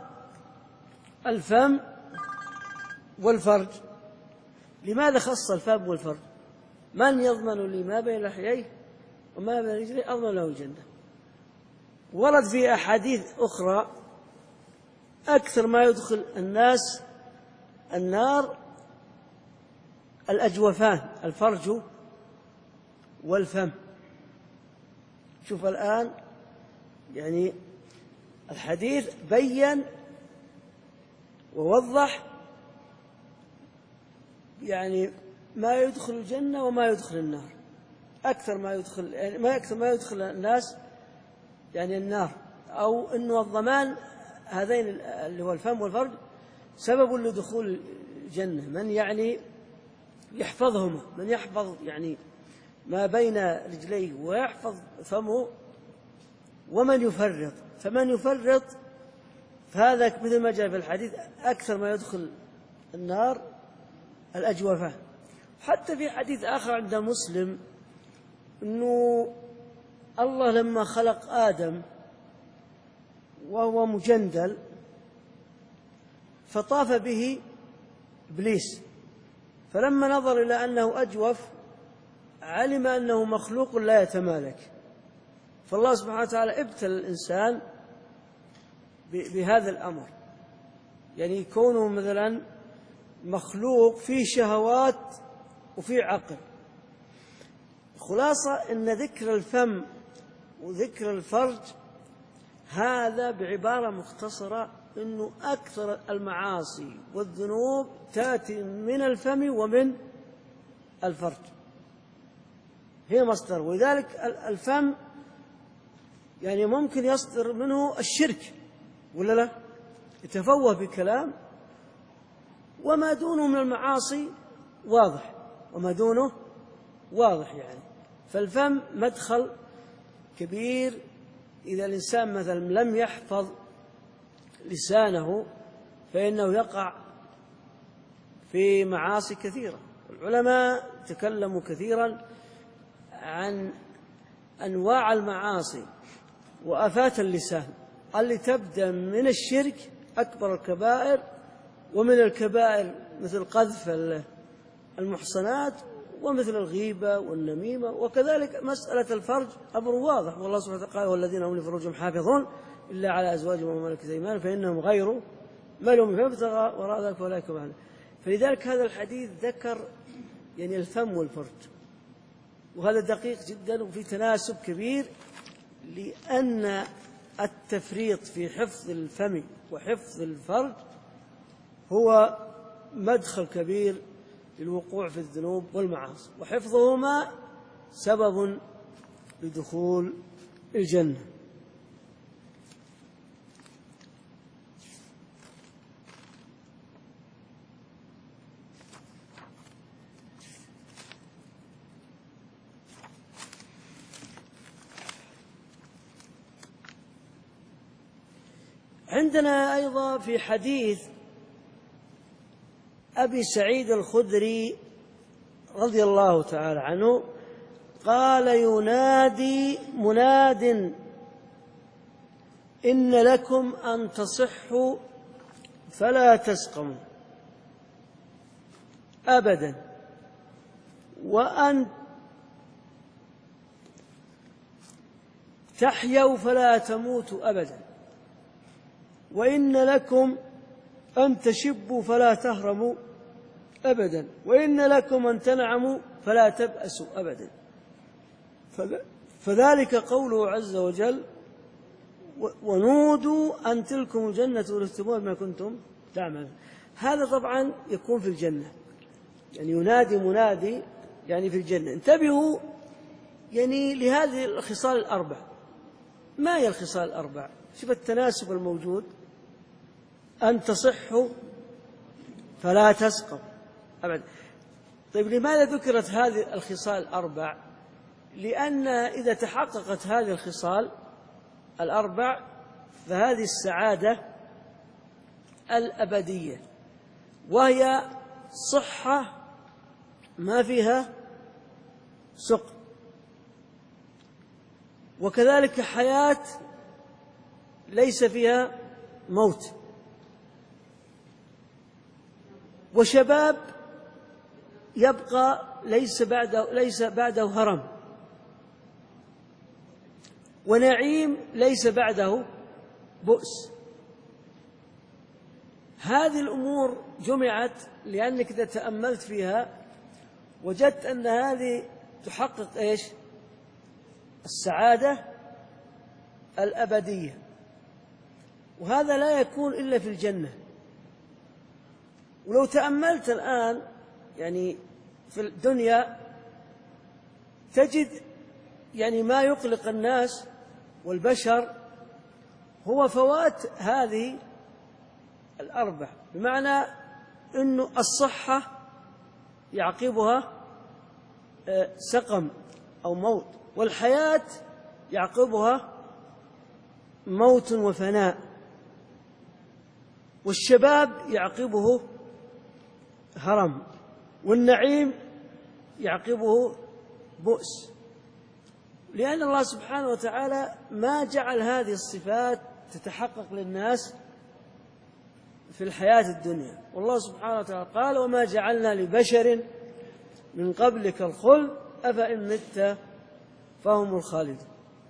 الفم والفرج؟ لماذا خص الفم والفرج؟ من يضمن لي ما بين لحييه وما بين رجليه أضمن له الجنة. ورد في أحاديث أخرى أكثر ما يدخل الناس النار الأجوفان، الفرج والفم. شوف الآن يعني الحديث بين ووضح يعني ما يدخل الجنة وما يدخل النار. أكثر ما يدخل الناس يعني النار، أو أنه الضمان هذين اللي هو الفم والفرج سبب لدخول الجنة. من يعني يحفظهما، من يحفظ يعني ما بين رجليه ويحفظ فمه، ومن يفرط. فمن يفرط فهذا مثل ما جاء في الحديث أكثر ما يدخل النار الأجوفة. حتى في حديث آخر عند مسلم أنه الله لما خلق آدم وهو مجندل فطاف به إبليس، فلما نظر إلى أنه أجوف علم أنه مخلوق لا يتمالك، فالله سبحانه وتعالى ابتلى الإنسان بهذا الأمر، يعني يكونه مثلا مخلوق فيه شهوات وفيه عقل. خلاصة أن ذكر الفم وذكر الفرج هذا بعبارة مختصرة أنه أكثر المعاصي والذنوب تأتي من الفم ومن الفرج، هي مصدر. ولذلك الفم يعني ممكن يصدر منه الشرك ولا لا، يتفوه بكلام، وما دونه من المعاصي واضح، وما دونه واضح يعني. فالفم مدخل كبير إذا الإنسان مثلا لم يحفظ لسانه فإنه يقع في معاصي كثيرة. العلماء تكلموا كثيرا عن أنواع المعاصي وآفات اللسان اللي تبدأ من الشرك أكبر الكبائر، ومن الكبائر مثل قذف المحصنات، ومثل الغيبة والنميمة. وكذلك مسألة الفرج أمر واضح، والله سبحانه وتعالى قال: والذين هم لفروجهم حافظون إلا على أزواجهم وما ملكت أيمانهم فإنهم غير ملومين فابتغى وراء ذلك فأولئك هم العادون. فلذلك هذا الحديث ذكر يعني الفم والفرج، وهذا دقيق جدا وفي تناسب كبير، لأن التفريط في حفظ الفم وحفظ الفرج هو مدخل كبير للوقوع في الذنوب والمعاصي، وحفظهما سبب لدخول الجنة. عندنا أيضا في حديث أبي سعيد الخدري رضي الله تعالى عنه قال: ينادي مناد إن لكم أن تصحوا فلا تسقموا أبدا، وأن تحيوا فلا تموتوا أبدا، وإن لكم أن تشبوا فلا تهرموا أبدا، وإن لكم أن تنعموا فلا تبأسوا أبدا. فذلك قوله عز وجل: ونودوا أن تلكم الجنة ورثتموها بما كنتم تعملون. هذا طبعا يكون في الجنة، يعني ينادي منادي يعني في الجنة. انتبهوا يعني لهذه الخصال الأربع. ما هي الخصال الأربع؟ شوف التناسب الموجود: أن تصحوا فلا تسقم أبدا. طيب لماذا ذكرت هذه الخصال الأربع؟ لأن إذا تحققت هذه الخصال الأربع فهذه السعادة الأبدية، وهي صحة ما فيها سقم، وكذلك حياة ليس فيها موت، وشباب يبقى ليس بعده هرم، ونعيم ليس بعده بؤس. هذه الأمور جمعت لأنك إذا تأملت فيها وجدت أن هذه تحقق إيش؟ السعادة الأبدية، وهذا لا يكون إلا في الجنة. ولو تأملت الآن يعني في الدنيا تجد يعني ما يقلق الناس والبشر هو فوات هذه الأربع، بمعنى أنه الصحة يعقبها سقم أو موت، والحياة يعقبها موت وفناء، والشباب يعقبه هرم، والنعيم يعقبه بؤس. لأن الله سبحانه وتعالى ما جعل هذه الصفات تتحقق للناس في الحياة الدنيا. والله سبحانه وتعالى قال: وما جعلنا لبشر من قبلك الخلد أفإن مت فهم الخالدون.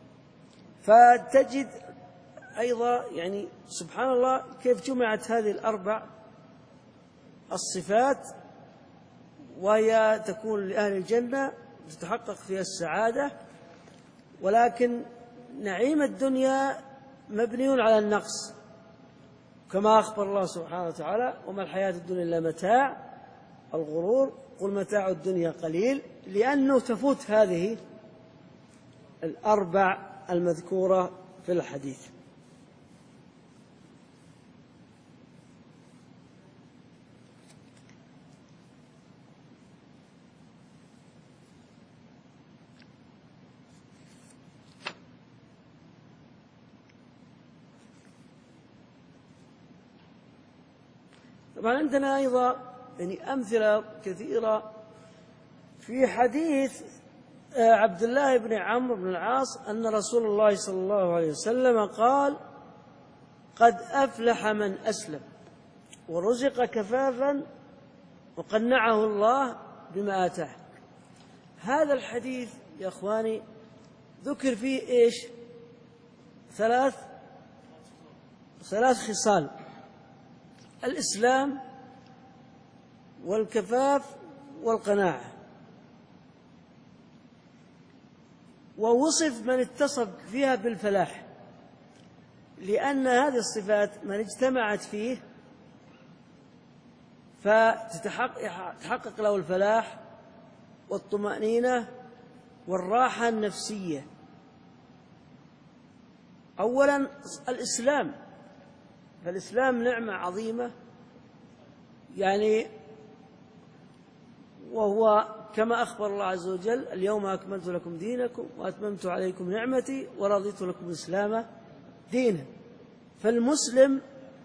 فتجد أيضا يعني سبحان الله كيف جمعت هذه الأربع الصفات، وهي تكون لأهل الجنة تتحقق فيها السعادة، ولكن نعيم الدنيا مبني على النقص، كما أخبر الله سبحانه وتعالى: وما الحياة الدنيا إلا متاع الغرور، قل متاع الدنيا قليل، لأنه تفوت هذه الأربع المذكورة في الحديث. طبعا عندنا أيضا يعني أمثلة كثيرة في حديث عبد الله بن عمرو بن العاص أن رسول الله صلى الله عليه وسلم قال: قد أفلح من أسلم ورزق كفافا وقنعه الله بما آتاه. هذا الحديث يا أخواني ذكر فيه إيش؟ ثلاث خصال: الإسلام والكفاف والقناعة. ووصف من اتصف فيها بالفلاح، لأن هذه الصفات من اجتمعت فيه فتتحقق له الفلاح والطمأنينة والراحة النفسية. أولا الإسلام، فالإسلام نعمة عظيمة، يعني وهو كما أخبر الله عز وجل: اليوم أكملت لكم دينكم وأتممت عليكم نعمتي ورضيت لكم الإسلام دينا. فالمسلم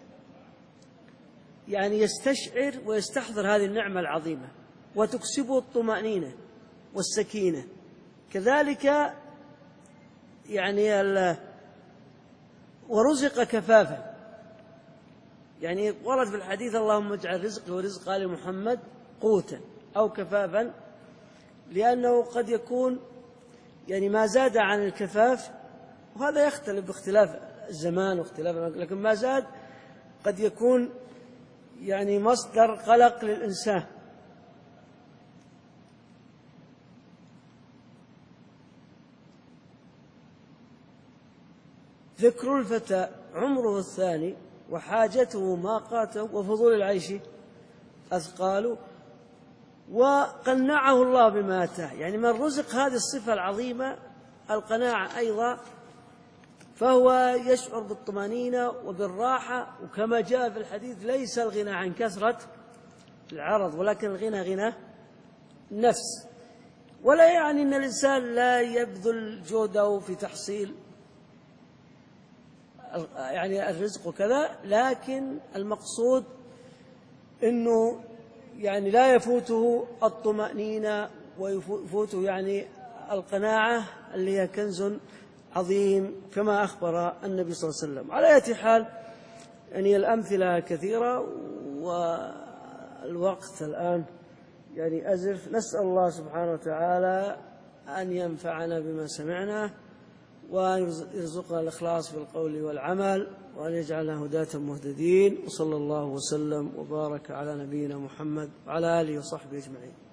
يعني يستشعر ويستحضر هذه النعمة العظيمة وتكسبه الطمأنينة والسكينة. كذلك يعني ورزق كفافا، يعني ورد في الحديث اللهم اجعل رزقي ورزق آل محمد قوتا أو كفافا، لأنه قد يكون يعني ما زاد عن الكفاف، وهذا يختلف باختلاف الزمان واختلاف، لكن ما زاد قد يكون يعني مصدر قلق للإنسان. ذكر الفتى عمره الثاني وحاجته ماقاته وفضول العيش أثقال، وقنعه الله بما أتاه. يعني من رزق هذه الصفة العظيمة القناعة أيضا فهو يشعر بالطمأنينة وبالراحة. وكما جاء في الحديث ليس الغنى عن كثرة العرض ولكن الغنى غنى النفس. ولا يعني أن الإنسان لا يبذل جهده في تحصيل يعني الرزق وكذا، لكن المقصود أنه يعني لا يفوته الطمأنينة ويفوته يعني القناعة اللي هي كنز عظيم كما أخبر النبي صلى الله عليه وسلم. على أي حال يعني الأمثلة كثيرة والوقت الآن يعني أزف. نسأل الله سبحانه وتعالى أن ينفعنا بما سمعنا وأن يرزقنا الإخلاص في القول والعمل وأن يجعلنا هداة مهتدين. وصلى الله وسلم وبارك على نبينا محمد وعلى آله وصحبه أجمعين.